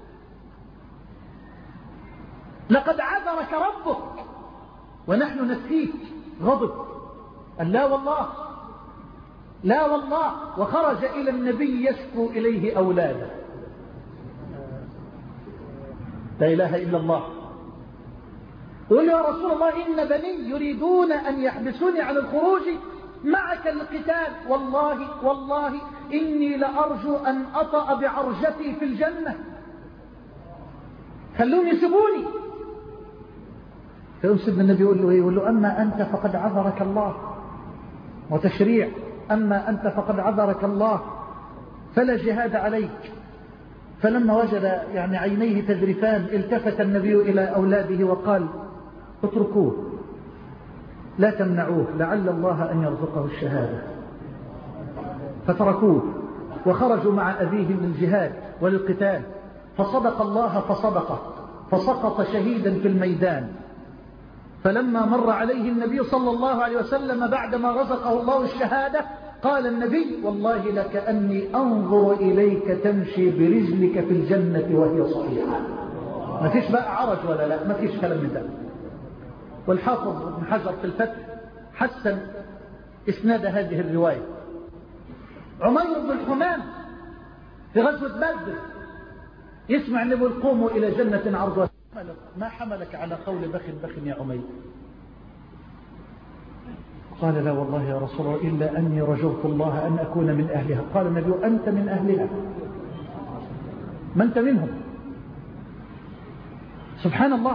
لقد عذرك ربك ونحن نكفيك. غضب قال لا والله لا والله، وخرج إلى النبي يشكو إليه أولاده. لا إله إلا الله. قل يا رسول الله إن بني يريدون أن يحبسوني عن الخروج معك القتال، والله والله إني لأرجو أن أطأ بعرجتي في الجنة، خلوهم يسيبوني. فيوسف النبي يقول له إيه؟ يقول له أما أنت فقد عذرك الله، وتشريع أما أنت فقد عذرك الله فلا جهاد عليك. فلما وجد يعني عينيه تذرفان التفت النبي إلى أولاده وقال اتركوه لا تمنعوه لعل الله أن يرزقه الشهادة. فتركوه وخرجوا مع أبيهم للجهاد وللقتال، فصدق الله فصدقه فسقط شهيدا في الميدان. فلما مر عليه النبي صلى الله عليه وسلم بعدما رزقه الله الشهادة قال النبي: والله لكأني أنظر إليك تمشي برجلك في الجنة وهي صحيحة. ما فيش بقى عرج ولا لا، ما فيش كلام من ده. والحافظ ابن حجر في الفتح حسن إسناد هذه الرواية. عمير بن الحمام في غزوة بدر يسمع النبي: قوموا إلى جنة عرضها. ما حملك على قول بخ بخ يا عمير؟ قال: لا والله يا رسول الله إلا أني رجوت الله أن أكون من أهلها. قال النبي: أنت من أهلها، ما أنت منهم. سبحان الله.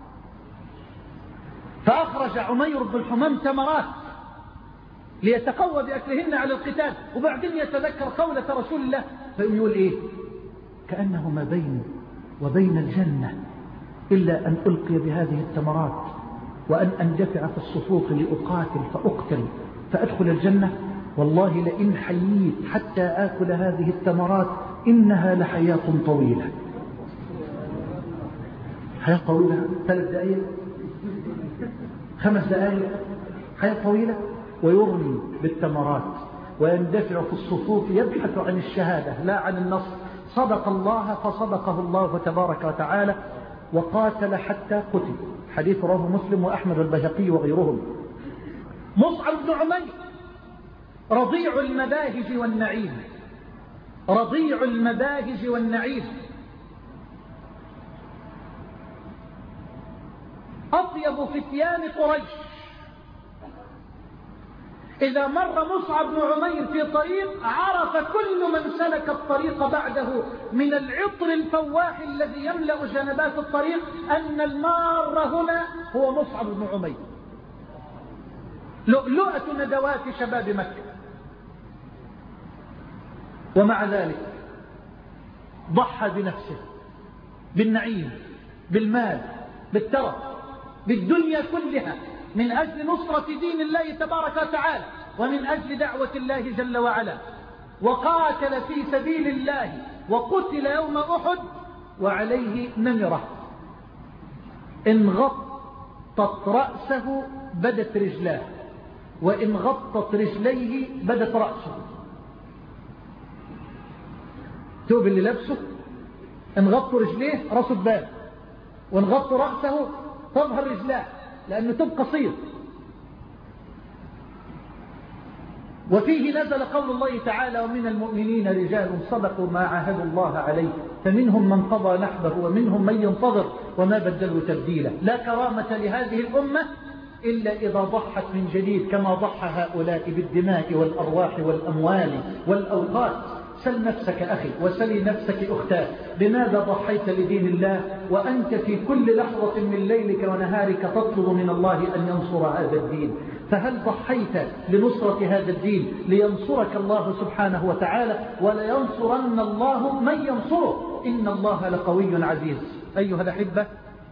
فأخرج عمير بن الحمام تمرات ليتقوى بأكلهن على القتال، وبعدين يتذكر قولة رسول الله فيقول إيه: كأنه ما بيني وبين الجنة إلا أن ألقي بهذه التمرات وأن أندفع في الصفوف لأقاتل فأقتل فأدخل الجنة. والله لئن حييت حتى آكل هذه التمرات إنها لحياة طويلة. حياة طويلة، ثلاث دقائق، خمس دقائق، حياة طويلة. ويرمي بالتمرات ويندفع في الصفوف يبحث عن الشهادة لا عن النصر. صدق الله فصدقه الله تبارك وتعالى، وقاتل حتى قتل. حديث رواه مسلم وأحمد والبيهقي وغيرهم. مصعب بن عمير رضيع المباهج والنعيم، رضيع المباهج والنعيم، أطيب فتيان قريش. إذا مر مصعب بن عمير في طريق عرف كل من سلك الطريق بعده من العطر الفواح الذي يملأ جنبات الطريق أن المار هنا هو مصعب بن عمير، لؤلؤة ندوات شباب مكة. ومع ذلك ضحى بنفسه، بالنعيم، بالمال، بالترف، بالدنيا كلها من أجل نصرة دين الله تبارك وتعالى ومن أجل دعوة الله جل وعلا. وقاتل في سبيل الله وقتل يوم أحد وعليه نمرة إن غطت رأسه بدت رجلاه، وإن غطت رجليه بدت رأسه. ثوب اللي لبسه إن غطوا رجليه رأسه تبان، وإن غطوا رأسه تظهر رجلاه لأنه ثوب قصير. وفيه نزل قول الله تعالى: ومن المؤمنين رجال صدقوا ما عاهدوا الله عليه فمنهم من قضى نحبه ومنهم من ينتظر وما بدلوا تبديلا. لا كرامة لهذه الأمة إلا إذا ضحت من جديد كما ضحى هؤلاء بالدماء والأرواح والأموال والأوقات. سل نفسك أخي وسلي نفسك أختاه، لماذا ضحيت لدين الله وأنت في كل لحظة من ليلك ونهارك تطلب من الله أن ينصر هذا الدين؟ فهل ضحيت لنصرة هذا الدين لينصرك الله سبحانه وتعالى؟ ولينصرن الله من ينصره، إن الله لقوي عزيز. أيها الأحبة،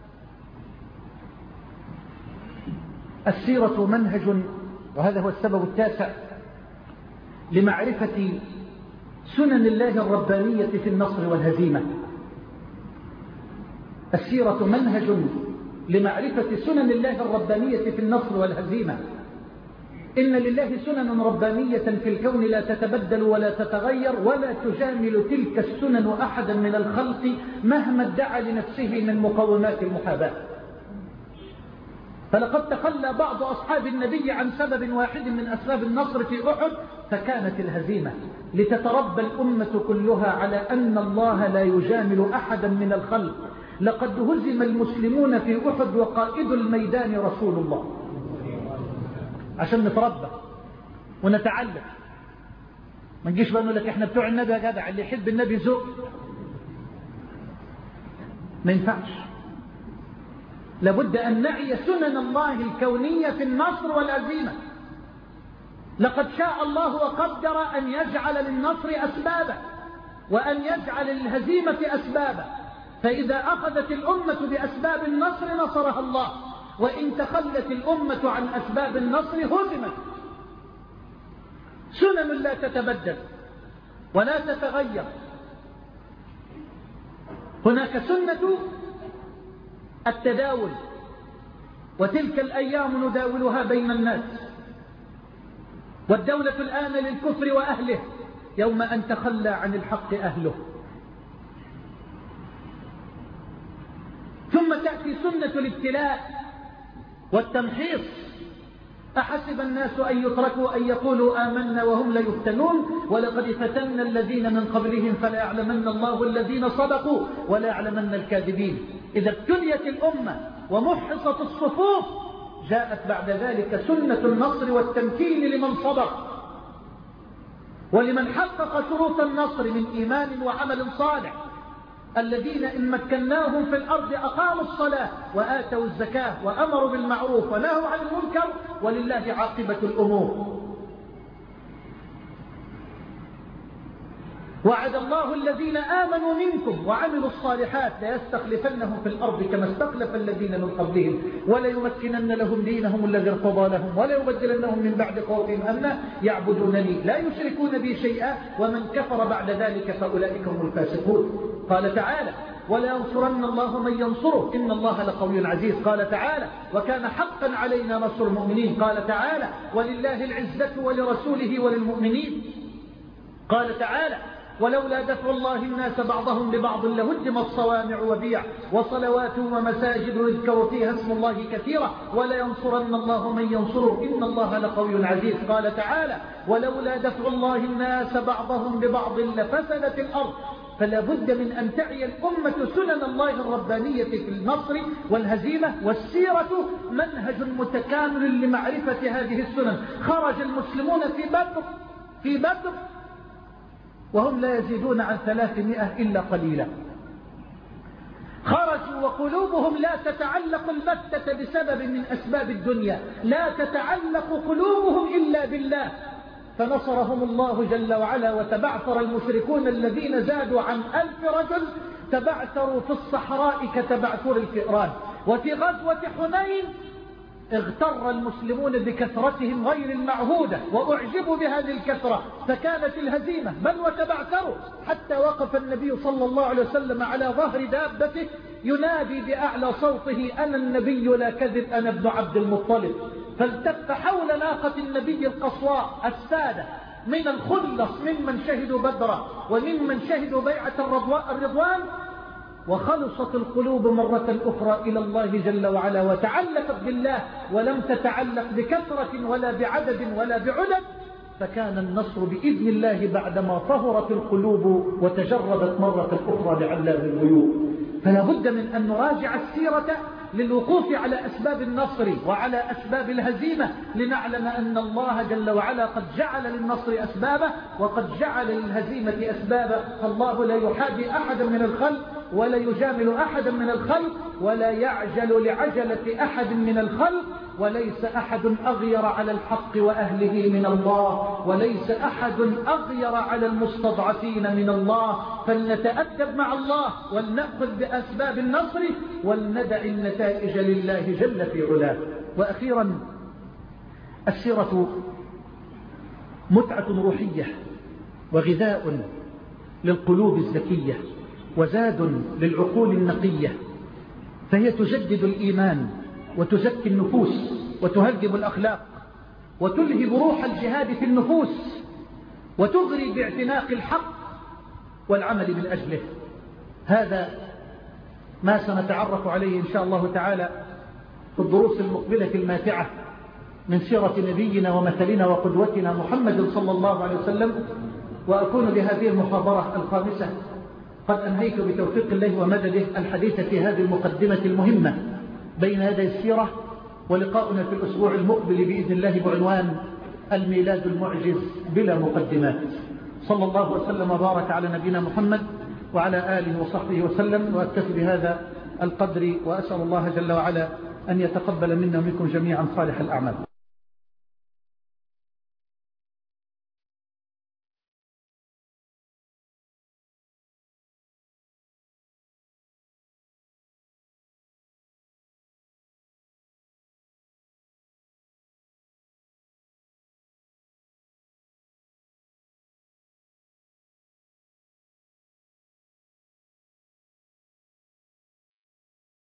السيرة منهج، وهذا هو السبب التاسع لمعرفة سنن الله الربانية في النصر والهزيمة. السيرة منهج لمعرفة سنن الله الربانية في النصر والهزيمة. إن لله سنن ربانية في الكون لا تتبدل ولا تتغير ولا تجامل تلك السنن أحدا من الخلق مهما ادعى لنفسه من مقومات المحاباة. فلقد تخلى بعض أصحاب النبي عن سبب واحد من أسباب النصر في أحد فكانت الهزيمة، لتتربى الأمة كلها على أن الله لا يجامل أحدا من الخلق. لقد هزم المسلمون في أحد وقائد الميدان رسول الله، عشان نتربى ونتعلم. ما نجيش بقى نقول لك احنا بتوع النبي يا جدع، اللي يحب النبي ذوق. ما ينفعش. لابد أن نعي سنن الله الكونية في النصر والهزيمة. لقد شاء الله وقدر أن يجعل للنصر أسبابا وأن يجعل للهزيمة أسبابا، فإذا أخذت الأمة بأسباب النصر نصرها الله، وإن تخلت الأمة عن أسباب النصر هزمت. سنن لا تتبدل. ولا تتغير. هناك سنة التداول، وتلك الأيام نداولها بين الناس، والدولة الآن للكفر وأهله يوم أن تخلى عن الحق أهله. ثم تأتي سنة الابتلاء والتمحيص. أحسب الناس أن يتركوا أن يقولوا آمنا وهم لا يفتنون ولقد فتنا الذين من قبلهم فلا يعلمن الله الذين صدقوا ولا يعلمن الكاذبين. إذا ابتليت الأمة ومحصت الصفوف جاءت بعد ذلك سنة النصر والتمكين لمن صدق ولمن حقق شروط النصر من إيمان وعمل صالح، الذين إن مكناهم في الأرض أقاموا الصلاة وآتوا الزكاة وأمروا بالمعروف ونهوا عن المنكر ولله عاقبة الأمور. وعد الله الذين آمنوا منكم وعملوا الصالحات ليستخلفنهم في الأرض كما استخلف الذين من قبلهم وليمكنن لهم دينهم الذي ارتضى لهم وليبدلنهم من بعد خوفهم أمنا يعبدونني لا يشركون بي شيئا ومن كفر بعد ذلك فأولئك هم الفاسقون. قال تعالى ولا ينصرن الله من ينصره إن الله لقوي عزيز. قال تعالى وكان حقا علينا نصر المؤمنين. قال تعالى ولله العزة ولرسوله وللمؤمنين. قال تعالى ولولا دفع الله الناس بعضهم ببعض لهدمت صوامع وبيع وصلوات ومساجد يذكر فيها اسم الله كثيرا ولا ينصرن الله من ينصره إن الله لقوي عزيز. قال تعالى ولولا دفع الله الناس بعضهم ببعض لفسدت الأرض. فلا بد من أن تعي الأمة سنن الله الربانية في النصر والهزيمة، والسيرة منهج متكامل لمعرفة هذه السنن. خرج المسلمون في بدر في بدر وهم لا يزيدون عن ثلاثمائة إلا قليلا. خرجوا وقلوبهم لا تتعلق البتة بسبب من أسباب الدنيا، لا تتعلق قلوبهم إلا بالله، فنصرهم الله جل وعلا. وتبعثر المشركون الذين زادوا عن ألف رجل تبعثروا في الصحراء كتبعثر الفئران. وفي غزوة حنين اغتر المسلمون بكثرتهم غير المعهودة وأعجبوا بهذه الكثرة فكانت الهزيمة بل وتبعثروا حتى وقف النبي صلى الله عليه وسلم على ظهر دابته ينادي بأعلى صوته أنا النبي لا كذب أنا ابن عبد المطلب. فالتف حول ناقة النبي القصواء السادة من الخلص ممن شهدوا بدرا وممن شهدوا بيعة الرضوان، وخلصت القلوب مرة أخرى إلى الله جل وعلا وتعلقت بالله ولم تتعلق بكثرة ولا بعدد ولا بعدد، فكان النصر بإذن الله بعدما طهرت القلوب وتجردت مرة أخرى لعلام الغيوب. فلا بد من أن نراجع السيرة للوقوف على أسباب النصر وعلى أسباب الهزيمة لنعلم أن الله جل وعلا قد جعل للنصر أسبابه وقد جعل للهزيمة أسبابه. فالله لا يحابي أحدا من الخلق ولا يجامل أحدا من الخلق ولا يعجل لعجلة أحد من الخلق، وليس أحد أغير على الحق وأهله من الله، وليس أحد أغير على المستضعفين من الله. فلنتأدب مع الله ولنأخذ بأسباب النصر ولندع النتائج لله جل في علاه. وأخيرا السيرة متعة روحية وغذاء للقلوب الزكية وزاد للعقول النقية، فهي تجدد الإيمان وتزكي النفوس وتهذب الأخلاق وتلهب روح الجهاد في النفوس وتغري باعتناق الحق والعمل من أجله. هذا ما سنتعرف عليه إن شاء الله تعالى في الدروس المقبلة الماتعة من سيرة نبينا ومثلنا وقدوتنا محمد صلى الله عليه وسلم. وأكون بهذه المحاضرة الخامسة قد أنهيت بتوفيق الله ومدده الحديث في هذه المقدمة المهمة بين يدي السيرة، ولقاؤنا في الأسبوع المقبل بإذن الله بعنوان الميلاد المعجز بلا مقدمات. صلى الله وسلم وبارك على نبينا محمد وعلى آله وصحبه وسلم، وأكتفي بهذا القدر وأسأل الله جل وعلا أن يتقبل منا ومنكم جميعا صالح الأعمال.